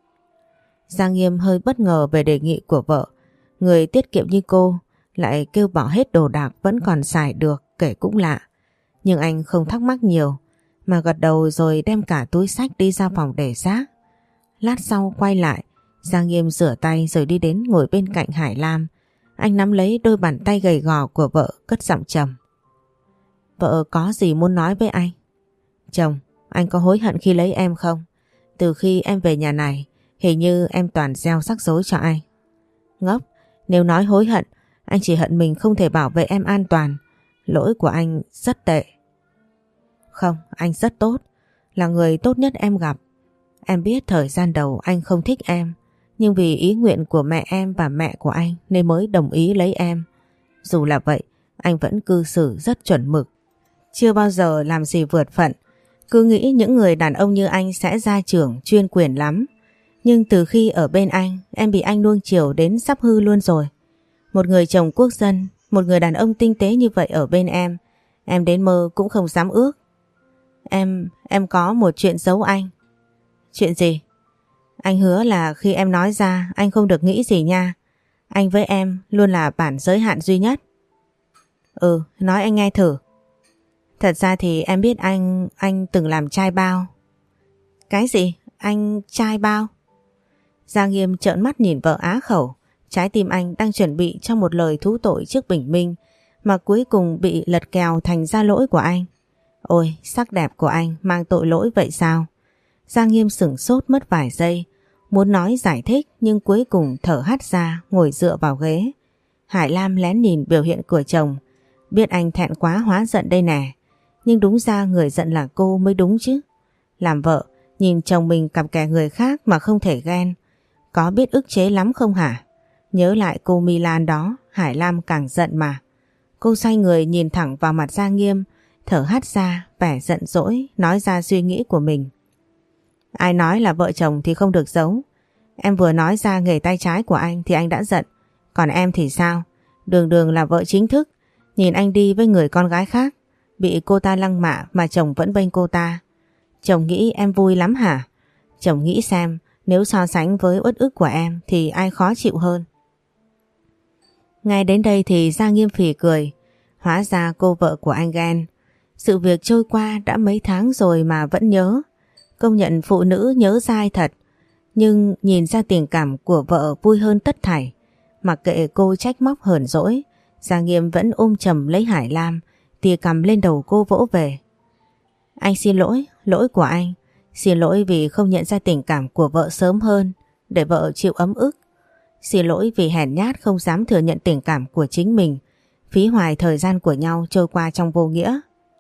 Giang Nghiêm hơi bất ngờ về đề nghị của vợ. Người tiết kiệm như cô lại kêu bỏ hết đồ đạc vẫn còn xài được, kể cũng lạ. Nhưng anh không thắc mắc nhiều, mà gật đầu rồi đem cả túi xách đi ra phòng để rác. Lát sau quay lại, Giang Nghiêm rửa tay rồi đi đến ngồi bên cạnh Hải Lam. Anh nắm lấy đôi bàn tay gầy gò của vợ, cất giọng trầm. Vợ có gì muốn nói với anh? Chồng, anh có hối hận khi lấy em không? Từ khi em về nhà này, hình như em toàn gieo rắc rối cho anh. Ngốc, nếu nói hối hận, anh chỉ hận mình không thể bảo vệ em an toàn. Lỗi của anh rất tệ. Không, anh rất tốt, là người tốt nhất em gặp. Em biết thời gian đầu anh không thích em, nhưng vì ý nguyện của mẹ em và mẹ của anh nên mới đồng ý lấy em. Dù là vậy, anh vẫn cư xử rất chuẩn mực, chưa bao giờ làm gì vượt phận. Cứ nghĩ những người đàn ông như anh sẽ gia trưởng chuyên quyền lắm. Nhưng từ khi ở bên anh, em bị anh nuông chiều đến sắp hư luôn rồi. Một người chồng quốc dân, một người đàn ông tinh tế như vậy ở bên em, em đến mơ cũng không dám ước. Em, em có một chuyện giấu anh. Chuyện gì? Anh hứa là khi em nói ra anh không được nghĩ gì nha. Anh với em luôn là bản giới hạn duy nhất. Ừ, nói anh nghe thử. Thật ra thì em biết anh, anh từng làm trai bao. Cái gì? Anh trai bao? Giang Nghiêm trợn mắt nhìn vợ á khẩu. Trái tim anh đang chuẩn bị cho một lời thú tội trước bình minh, mà cuối cùng bị lật kèo thành ra lỗi của anh. Ôi, sắc đẹp của anh mang tội lỗi vậy sao? Giang Nghiêm sửng sốt mất vài giây, muốn nói giải thích nhưng cuối cùng thở hắt ra ngồi dựa vào ghế. Hải Lam lén nhìn biểu hiện của chồng, biết anh thẹn quá hóa giận đây nè. Nhưng đúng ra người giận là cô mới đúng chứ. Làm vợ, nhìn chồng mình cặp kè người khác mà không thể ghen, có biết ức chế lắm không hả? Nhớ lại cô Milan đó, Hải Lam càng giận mà. Cô xoay người nhìn thẳng vào mặt Giang Nghiêm, thở hắt ra, vẻ giận dỗi, nói ra suy nghĩ của mình. Ai nói là vợ chồng thì không được giấu. Em vừa nói ra nghề tay trái của anh thì anh đã giận. Còn em thì sao? Đường đường là vợ chính thức, nhìn anh đi với người con gái khác, bị cô ta lăng mạ mà chồng vẫn bênh cô ta. Chồng nghĩ em vui lắm hả? Chồng nghĩ xem, nếu so sánh với uất ức của em thì ai khó chịu hơn. Ngay đến đây thì Giang Nghiêm phì cười. Hóa ra cô vợ của anh ghen. Sự việc trôi qua đã mấy tháng rồi mà vẫn nhớ. Công nhận phụ nữ nhớ dai thật. Nhưng nhìn ra tình cảm của vợ vui hơn tất thảy. Mặc kệ cô trách móc hờn dỗi, Giang Nghiêm vẫn ôm chầm lấy Hải Lam, tìa cằm lên đầu cô vỗ về. Anh xin lỗi, lỗi của anh. Xin lỗi vì không nhận ra tình cảm của vợ sớm hơn, để vợ chịu ấm ức. Xin lỗi vì hèn nhát không dám thừa nhận tình cảm của chính mình, phí hoài thời gian của nhau trôi qua trong vô nghĩa.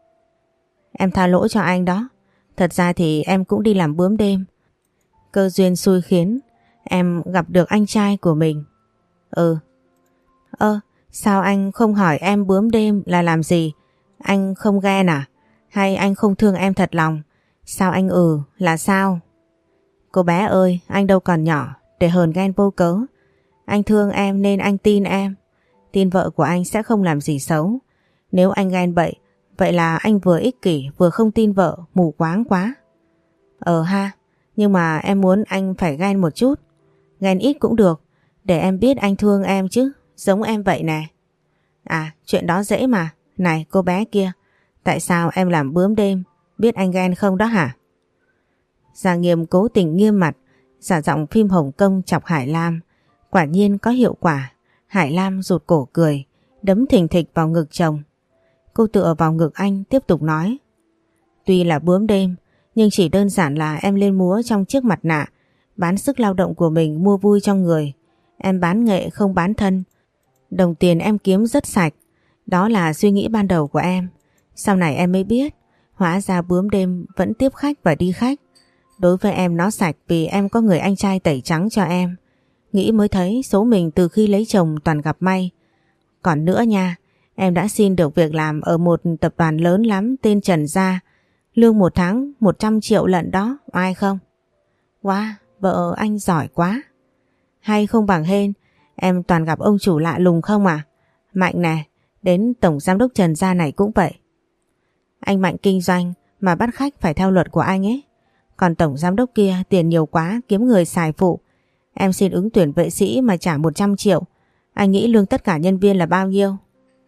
Em tha lỗi cho anh đó. Thật ra thì em cũng đi làm bướm đêm. Cơ duyên xui khiến em gặp được anh trai của mình. Ừ. Ơ, sao anh không hỏi em bướm đêm là làm gì? Anh không ghen à? Hay anh không thương em thật lòng? Sao anh ừ là sao? Cô bé ơi, anh đâu còn nhỏ để hờn ghen vô cớ. Anh thương em nên anh tin em. Tin vợ của anh sẽ không làm gì xấu. Nếu anh ghen bậy, vậy là anh vừa ích kỷ vừa không tin vợ, mù quáng quá. Ờ ha, nhưng mà em muốn anh phải ghen một chút. Ghen ít cũng được, để em biết anh thương em chứ, giống em vậy nè. À, chuyện đó dễ mà. Này cô bé kia, tại sao em làm bướm đêm, biết anh ghen không đó hả? Giang Nghiêm cố tình nghiêm mặt, giả giọng phim Hồng Kông chọc Hải Lam. Quả nhiên có hiệu quả. Hải Lam rụt cổ cười, đấm thình thịch vào ngực chồng. Cô tựa vào ngực anh tiếp tục nói. Tuy là bướm đêm, nhưng chỉ đơn giản là em lên múa trong chiếc mặt nạ, bán sức lao động của mình mua vui cho người. Em bán nghệ không bán thân. Đồng tiền em kiếm rất sạch. Đó là suy nghĩ ban đầu của em. Sau này em mới biết, hóa ra bướm đêm vẫn tiếp khách và đi khách. Đối với em nó sạch vì em có người anh trai tẩy trắng cho em. Nghĩ mới thấy số mình từ khi lấy chồng toàn gặp may. Còn nữa nha, em đã xin được việc làm ở một tập đoàn lớn lắm tên Trần Gia. Lương một tháng một trăm triệu lận đó, ai không? Wow, vợ anh giỏi quá. Hay không bằng hên, em toàn gặp ông chủ lạ lùng không à? Mạnh nè, đến tổng giám đốc Trần Gia này cũng vậy. Anh Mạnh kinh doanh mà bắt khách phải theo luật của anh ấy. Còn tổng giám đốc kia tiền nhiều quá, kiếm người xài phụ. Em xin ứng tuyển vệ sĩ mà trả một trăm triệu. Anh nghĩ lương tất cả nhân viên là bao nhiêu?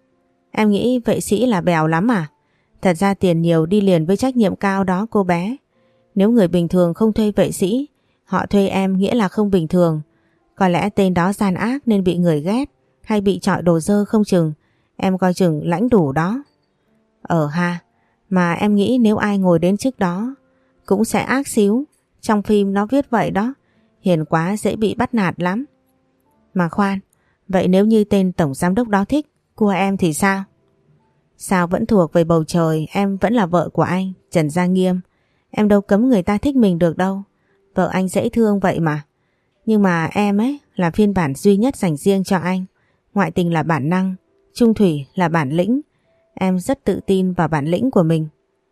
Em nghĩ vệ sĩ là bèo lắm à? Thật ra tiền nhiều đi liền với trách nhiệm cao đó cô bé. Nếu người bình thường không thuê vệ sĩ, họ thuê em nghĩa là không bình thường. Có lẽ tên đó gian ác nên bị người ghét, hay bị chọi đồ dơ không chừng. Em coi chừng lãnh đủ đó. Ờ ha, mà em nghĩ nếu ai ngồi đến chức đó cũng sẽ ác xíu. Trong phim nó viết vậy đó. Hiền quá dễ bị bắt nạt lắm. Mà khoan, vậy nếu như tên tổng giám đốc đó thích của em thì sao? Sao vẫn thuộc về bầu trời, em vẫn là vợ của anh, Trần Gia Nghiêm. Em đâu cấm người ta thích mình được đâu. Vợ anh dễ thương vậy mà. Nhưng mà em ấy là phiên bản duy nhất dành riêng cho anh. Ngoại tình là bản năng, trung thủy là bản lĩnh. Em rất tự tin vào bản lĩnh của mình.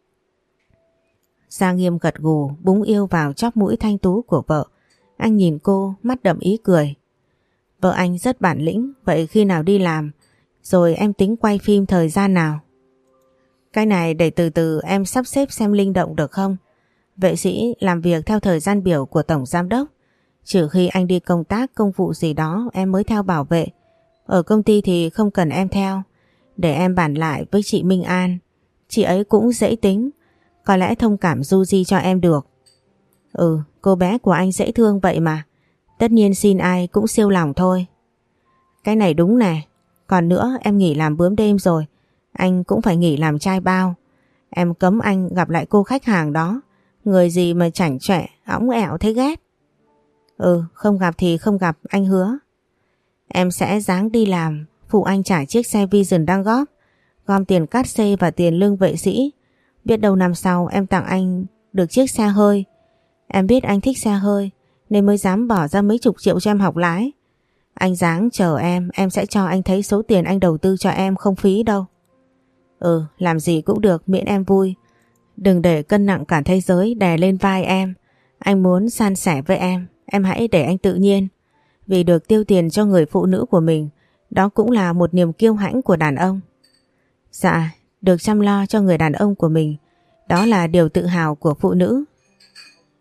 Giang Nghiêm gật gù, búng yêu vào chóp mũi thanh tú của vợ. Anh nhìn cô, mắt đậm ý cười. Vợ anh rất bản lĩnh, vậy khi nào đi làm? Rồi em tính quay phim thời gian nào? Cái này để từ từ em sắp xếp xem linh động được không? Vệ sĩ làm việc theo thời gian biểu của tổng giám đốc. Trừ khi anh đi công tác công vụ gì đó em mới theo bảo vệ. Ở công ty thì không cần em theo. Để em bàn lại với chị Minh An. Chị ấy cũng dễ tính. Có lẽ thông cảm du di cho em được. Ừ, cô bé của anh dễ thương vậy mà. Tất nhiên xin ai cũng siêu lòng thôi. Cái này đúng nè. Còn nữa em nghỉ làm bướm đêm rồi, anh cũng phải nghỉ làm trai bao. Em cấm anh gặp lại cô khách hàng đó. Người gì mà chảnh chọe, õng ẹo thấy ghét. Ừ, không gặp thì không gặp, anh hứa. Em sẽ ráng đi làm, phụ anh trả chiếc xe Vision đang góp, gom tiền cát xê và tiền lương vệ sĩ. Biết đâu năm sau em tặng anh được chiếc xe hơi. Em biết anh thích xe hơi nên mới dám bỏ ra mấy chục triệu cho em học lái. Anh ráng chờ em, em sẽ cho anh thấy số tiền anh đầu tư cho em không phí đâu. Ừ, làm gì cũng được miễn em vui. Đừng để cân nặng cả thế giới đè lên vai em. Anh muốn san sẻ với em, em hãy để anh tự nhiên. Vì được tiêu tiền cho người phụ nữ của mình, đó cũng là một niềm kiêu hãnh của đàn ông. Dạ, được chăm lo cho người đàn ông của mình, đó là điều tự hào của phụ nữ.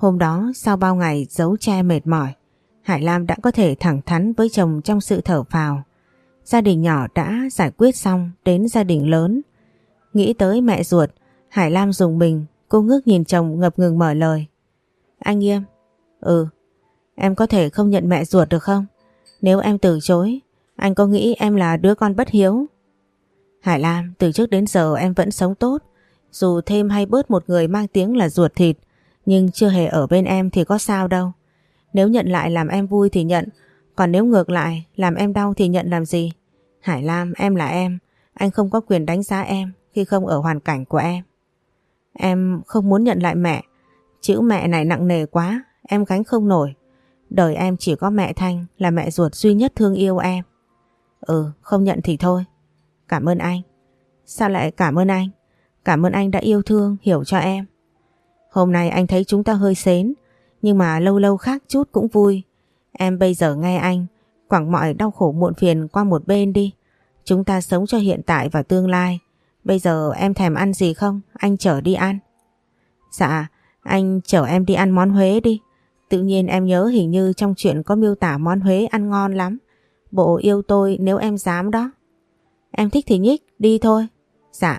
Hôm đó sau bao ngày giấu che mệt mỏi, Hải Lam đã có thể thẳng thắn với chồng trong sự thở phào. Gia đình nhỏ đã giải quyết xong, đến gia đình lớn. Nghĩ tới mẹ ruột, Hải Lam rùng mình, cô ngước nhìn chồng ngập ngừng mở lời. Anh Nghiêm. Ừ. Em có thể không nhận mẹ ruột được không? Nếu em từ chối, anh có nghĩ em là đứa con bất hiếu? Hải Lam, từ trước đến giờ em vẫn sống tốt. Dù thêm hay bớt một người mang tiếng là ruột thịt, nhưng chưa hề ở bên em thì có sao đâu. Nếu nhận lại làm em vui thì nhận, còn nếu ngược lại làm em đau thì nhận làm gì? Hải Lam, em là em, anh không có quyền đánh giá em khi không ở hoàn cảnh của em. Em không muốn nhận lại mẹ. Chữ mẹ này nặng nề quá, em gánh không nổi. Đời em chỉ có mẹ Thanh là mẹ ruột duy nhất thương yêu em. Ừ, không nhận thì thôi. Cảm ơn anh. Sao lại cảm ơn anh? Cảm ơn anh đã yêu thương, hiểu cho em. Hôm nay anh thấy chúng ta hơi sến, nhưng mà lâu lâu khác chút cũng vui. Em bây giờ nghe anh, quẳng mọi đau khổ muộn phiền qua một bên đi. Chúng ta sống cho hiện tại và tương lai. Bây giờ em thèm ăn gì không? Anh chở đi ăn. Dạ, anh chở em đi ăn món Huế đi. Tự nhiên em nhớ hình như trong chuyện có miêu tả món Huế ăn ngon lắm. Bộ yêu tôi nếu em dám đó. Em thích thì nhích, đi thôi. Dạ.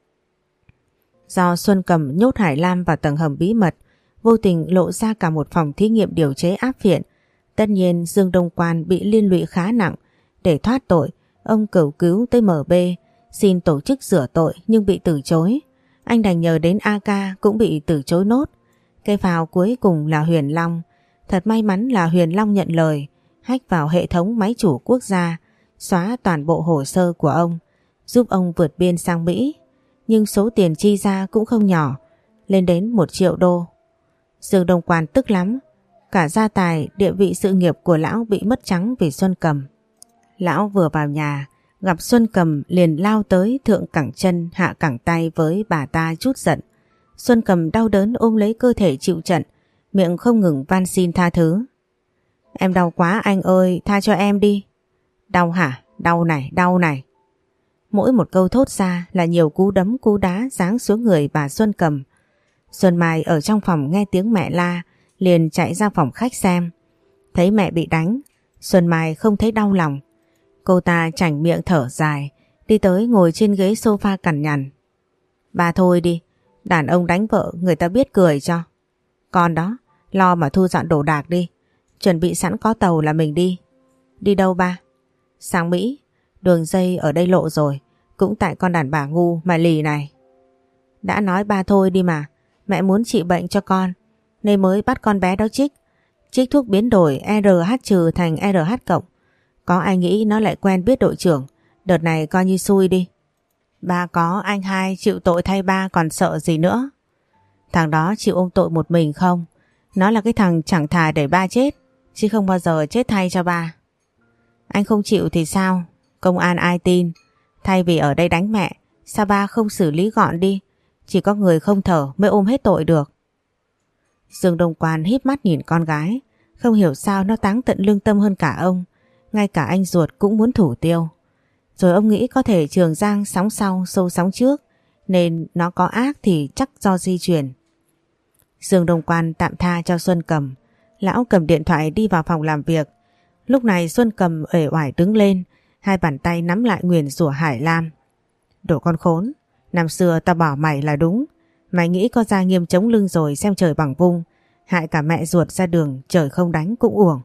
Do Xuân Cầm nhốt Hải Lam vào tầng hầm bí mật, vô tình lộ ra cả một phòng thí nghiệm điều chế áp phiện. Tất nhiên Dương Đông Quan bị liên lụy khá nặng. Để thoát tội, ông cầu cứu tới em bê xin tổ chức rửa tội nhưng bị từ chối. Anh đành nhờ đến a ca cũng bị từ chối nốt. Cây phào cuối cùng là Huyền Long. Thật may mắn là Huyền Long nhận lời, hack vào hệ thống máy chủ quốc gia, xóa toàn bộ hồ sơ của ông, giúp ông vượt biên sang Mỹ. Nhưng số tiền chi ra cũng không nhỏ, lên đến một triệu đô. Dương Đông Quan tức lắm. Cả gia tài, địa vị sự nghiệp của lão bị mất trắng vì Xuân Cầm. Lão vừa vào nhà, gặp Xuân Cầm liền lao tới thượng cẳng chân hạ cẳng tay với bà ta chút giận. Xuân Cầm đau đớn ôm lấy cơ thể chịu trận, miệng không ngừng van xin tha thứ. Em đau quá anh ơi, tha cho em đi. Đau hả? Đau này, đau này. Mỗi một câu thốt ra là nhiều cú đấm cú đá giáng xuống người bà Xuân Cầm. Xuân Mai ở trong phòng nghe tiếng mẹ la, liền chạy ra phòng khách xem. Thấy mẹ bị đánh, Xuân Mai không thấy đau lòng. Cô ta chảnh miệng thở dài, đi tới ngồi trên ghế sofa cằn nhằn. Bà thôi đi, đàn ông đánh vợ người ta biết cười cho. Con đó, lo mà thu dọn đồ đạc đi, chuẩn bị sẵn có tàu là mình đi. Đi đâu ba? Sang Mỹ, đường dây ở đây lộ rồi, cũng tại con đàn bà ngu mà lì này. Đã nói ba thôi đi mà, mẹ muốn trị bệnh cho con, nên mới bắt con bé đó trích. Trích thuốc biến đổi rờ hát trừ thành rờ hát cộng. Có ai nghĩ nó lại quen biết đội trưởng, đợt này coi như xui đi. Ba có anh hai chịu tội thay ba còn sợ gì nữa. Thằng đó chịu ôm tội một mình không? Nó là cái thằng chẳng thà để ba chết, chứ không bao giờ chết thay cho ba. Anh không chịu thì sao? Công an ai tin? Thay vì ở đây đánh mẹ, sao ba không xử lý gọn đi? Chỉ có người không thở mới ôm hết tội được. Dương Đông Quan híp mắt nhìn con gái, không hiểu sao nó táng tận lương tâm hơn cả ông. Ngay cả anh ruột cũng muốn thủ tiêu. Rồi ông nghĩ có thể Trường Giang sóng sau xô sóng trước, nên nó có ác thì chắc do di truyền. Dương Đông Quan tạm tha cho Xuân Cầm. Lão cầm điện thoại đi vào phòng làm việc. Lúc này Xuân Cầm uể oải đứng lên, hai bàn tay nắm lại nguyền rủa Hải Lam. Đồ con khốn, năm xưa tao bỏ mày là đúng. Mày nghĩ có Gia Nghiêm chống lưng rồi xem trời bằng vung, hại cả mẹ ruột ra đường trời không đánh cũng uổng.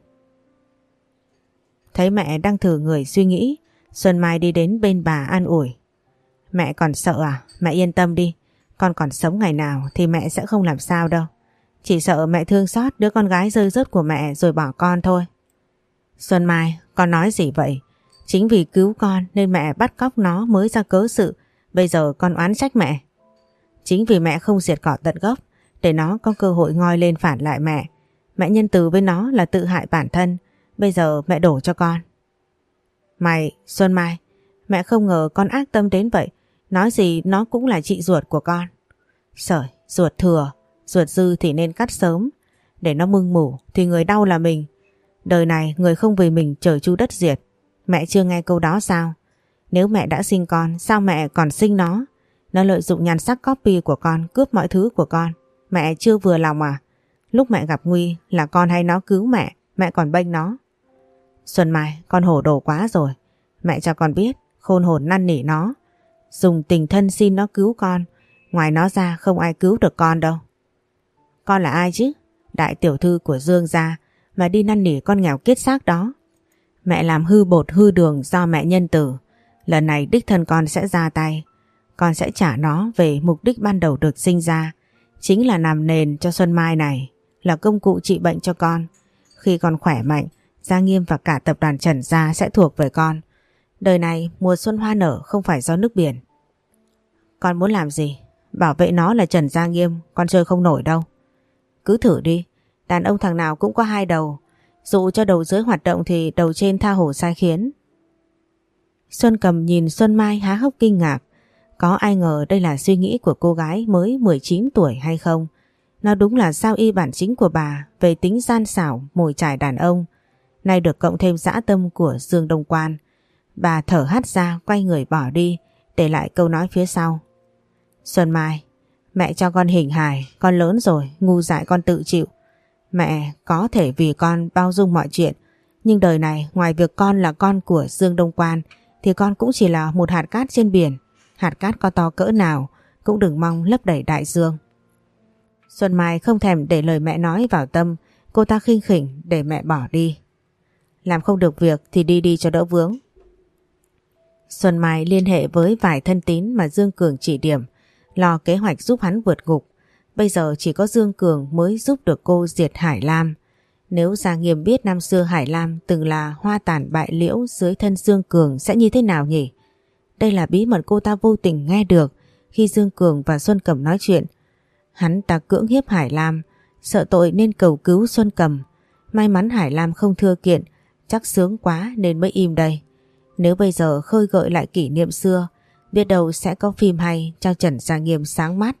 Thấy mẹ đang thử người suy nghĩ, Xuân Mai đi đến bên bà an ủi. Mẹ còn sợ à? Mẹ yên tâm đi, con còn sống ngày nào thì mẹ sẽ không làm sao đâu. Chỉ sợ mẹ thương xót đứa con gái rơi rớt của mẹ rồi bỏ con thôi. Xuân Mai, con nói gì vậy? Chính vì cứu con nên mẹ bắt cóc nó mới ra cớ sự. Bây giờ con oán trách mẹ. Chính vì mẹ không diệt cỏ tận gốc, để nó có cơ hội ngoi lên phản lại mẹ. Mẹ nhân từ với nó là tự hại bản thân. Bây giờ mẹ đổ cho con. Mày, Xuân Mai, mẹ không ngờ con ác tâm đến vậy. Nói gì nó cũng là chị ruột của con. Sởi, ruột thừa, ruột dư thì nên cắt sớm. Để nó mưng mủ thì người đau là mình. Đời này người không vì mình trời chu đất diệt. Mẹ chưa nghe câu đó sao? Nếu mẹ đã sinh con, sao mẹ còn sinh nó? Nó lợi dụng nhan sắc copy của con, cướp mọi thứ của con. Mẹ chưa vừa lòng à? lúc mẹ gặp nguy là con hay nó cứu mẹ, mẹ còn bênh nó. Xuân Mai, con hổ đồ quá rồi. Mẹ cho con biết, khôn hồn năn nỉ nó. Dùng tình thân xin nó cứu con. Ngoài nó ra không ai cứu được con đâu. Con là ai chứ? Đại tiểu thư của Dương gia mà đi năn nỉ con nghèo kiết xác đó. Mẹ làm hư bột hư đường do mẹ nhân từ. Lần này đích thân con sẽ ra tay. Con sẽ trả nó về mục đích ban đầu được sinh ra. Chính là làm nền cho Xuân Mai này. Là công cụ trị bệnh cho con. Khi con khỏe mạnh, Gia Nghiêm và cả tập đoàn Trần Gia sẽ thuộc về con. Đời này mùa xuân hoa nở không phải do nước biển. Con muốn làm gì? Bảo vệ nó là Trần Gia Nghiêm, con chơi không nổi đâu. Cứ thử đi, đàn ông thằng nào cũng có hai đầu. Dù cho đầu dưới hoạt động thì đầu trên tha hồ sai khiến. Xuân Cầm nhìn Xuân Mai há hốc kinh ngạc. Có ai ngờ đây là suy nghĩ của cô gái mới mười chín tuổi hay không? Nó đúng là sao y bản chính của bà về tính gian xảo mồi chài đàn ông. Nay được cộng thêm dã tâm của Dương Đông Quan. Bà thở hắt ra quay người bỏ đi, để lại câu nói phía sau. Xuân Mai, mẹ cho con hình hài, con lớn rồi, ngu dại con tự chịu. Mẹ có thể vì con bao dung mọi chuyện, nhưng đời này ngoài việc con là con của Dương Đông Quan thì con cũng chỉ là một hạt cát trên biển. Hạt cát có to cỡ nào cũng đừng mong lấp đầy đại dương. Xuân Mai không thèm để lời mẹ nói vào tâm, cô ta khinh khỉnh để mẹ bỏ đi. Làm không được việc thì đi đi cho đỡ vướng. Xuân Mai liên hệ với vài thân tín mà Dương Cường chỉ điểm, lo kế hoạch giúp hắn vượt ngục. Bây giờ chỉ có Dương Cường mới giúp được cô diệt Hải Lam. Nếu Gia Nghiêm biết năm xưa Hải Lam từng là hoa tàn bại liễu dưới thân Dương Cường sẽ như thế nào nhỉ? Đây là bí mật cô ta vô tình nghe được khi Dương Cường và Xuân Cầm nói chuyện. Hắn ta cưỡng hiếp Hải Lam, sợ tội nên cầu cứu Xuân Cầm. May mắn Hải Lam không thưa kiện, chắc sướng quá nên mới im đây. Nếu bây giờ khơi gợi lại kỷ niệm xưa, biết đâu sẽ có phim hay cho Trần Gia Nghiêm sáng mắt.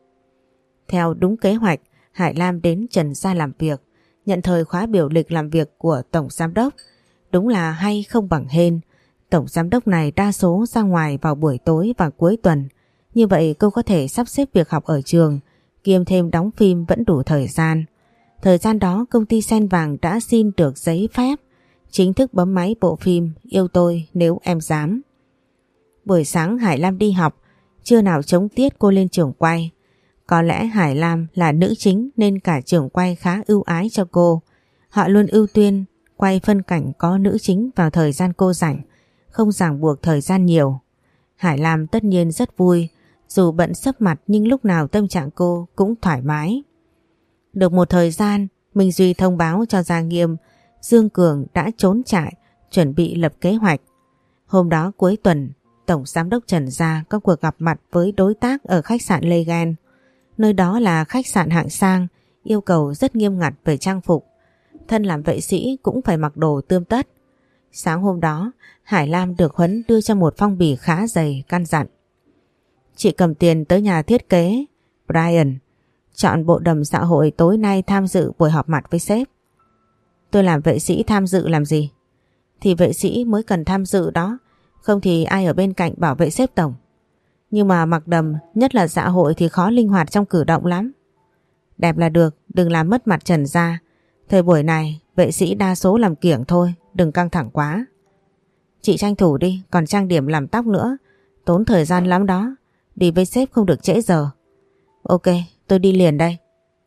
Theo đúng kế hoạch, Hải Lam đến Trần Gia làm việc, nhận thời khóa biểu lịch làm việc của Tổng Giám Đốc. Đúng là hay không bằng hên. Tổng Giám Đốc này đa số ra ngoài vào buổi tối và cuối tuần. Như vậy cô có thể sắp xếp việc học ở trường, kiêm thêm đóng phim vẫn đủ thời gian. Thời gian đó công ty Sen Vàng đã xin được giấy phép chính thức bấm máy bộ phim Yêu Tôi Nếu Em Dám. Buổi sáng Hải Lam đi học, trưa nào trống tiết cô lên trường quay. Có lẽ Hải Lam là nữ chính nên cả trường quay khá ưu ái cho cô. Họ luôn ưu tiên quay phân cảnh có nữ chính vào thời gian cô rảnh, không ràng buộc thời gian nhiều. Hải Lam tất nhiên rất vui, dù bận sấp mặt nhưng lúc nào tâm trạng cô cũng thoải mái. Được một thời gian, Minh Duy thông báo cho Gia Nghiêm Dương Cường đã trốn trại, chuẩn bị lập kế hoạch. Hôm đó cuối tuần, Tổng Giám Đốc Trần Gia có cuộc gặp mặt với đối tác ở khách sạn Legend. Nơi đó là khách sạn hạng sang, yêu cầu rất nghiêm ngặt về trang phục. Thân làm vệ sĩ cũng phải mặc đồ tươm tất. Sáng hôm đó, Hải Lam được Huấn đưa cho một phong bì khá dày căn dặn. Chị cầm tiền tới nhà thiết kế Brian, chọn bộ đầm xã hội tối nay tham dự buổi họp mặt với sếp. Tôi làm vệ sĩ tham dự làm gì? Thì vệ sĩ mới cần tham dự đó, không thì ai ở bên cạnh bảo vệ sếp tổng. Nhưng mà mặc đầm, nhất là dạ hội thì khó linh hoạt trong cử động lắm. Đẹp là được, đừng làm mất mặt Trần Gia. Thời buổi này, vệ sĩ đa số làm kiểng thôi, đừng căng thẳng quá. Chị tranh thủ đi, còn trang điểm làm tóc nữa, tốn thời gian lắm đó. Đi với sếp không được trễ giờ. Ok, tôi đi liền đây.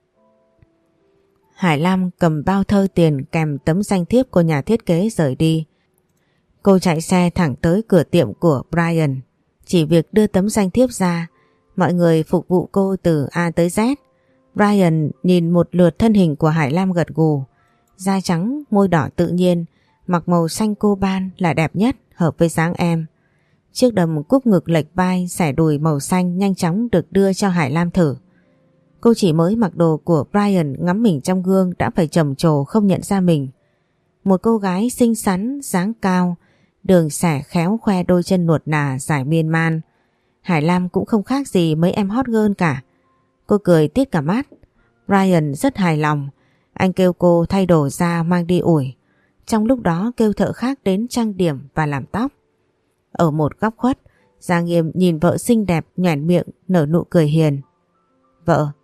Hải Lam cầm bao thơ tiền kèm tấm danh thiếp của nhà thiết kế rời đi. Cô chạy xe thẳng tới cửa tiệm của Brian. Chỉ việc đưa tấm danh thiếp ra, mọi người phục vụ cô từ A tới Z. Brian nhìn một lượt thân hình của Hải Lam gật gù. Da trắng, môi đỏ tự nhiên, mặc màu xanh coban là đẹp nhất, hợp với dáng em. Chiếc đầm cúp ngực lệch vai, xẻ đùi màu xanh nhanh chóng được đưa cho Hải Lam thử. Cô chỉ mới mặc đồ của Brian ngắm mình trong gương đã phải trầm trồ không nhận ra mình. Một cô gái xinh xắn, dáng cao, đường xẻ khéo khoe đôi chân nuột nà dài miên man. Hải Lam cũng không khác gì mấy em hot girl cả. Cô cười tít cả mắt. Brian rất hài lòng. Anh kêu cô thay đồ ra mang đi ủi. Trong lúc đó kêu thợ khác đến trang điểm và làm tóc. Ở một góc khuất, Gia Nghiêm nhìn vợ xinh đẹp nhoẻn miệng nở nụ cười hiền. Vợ,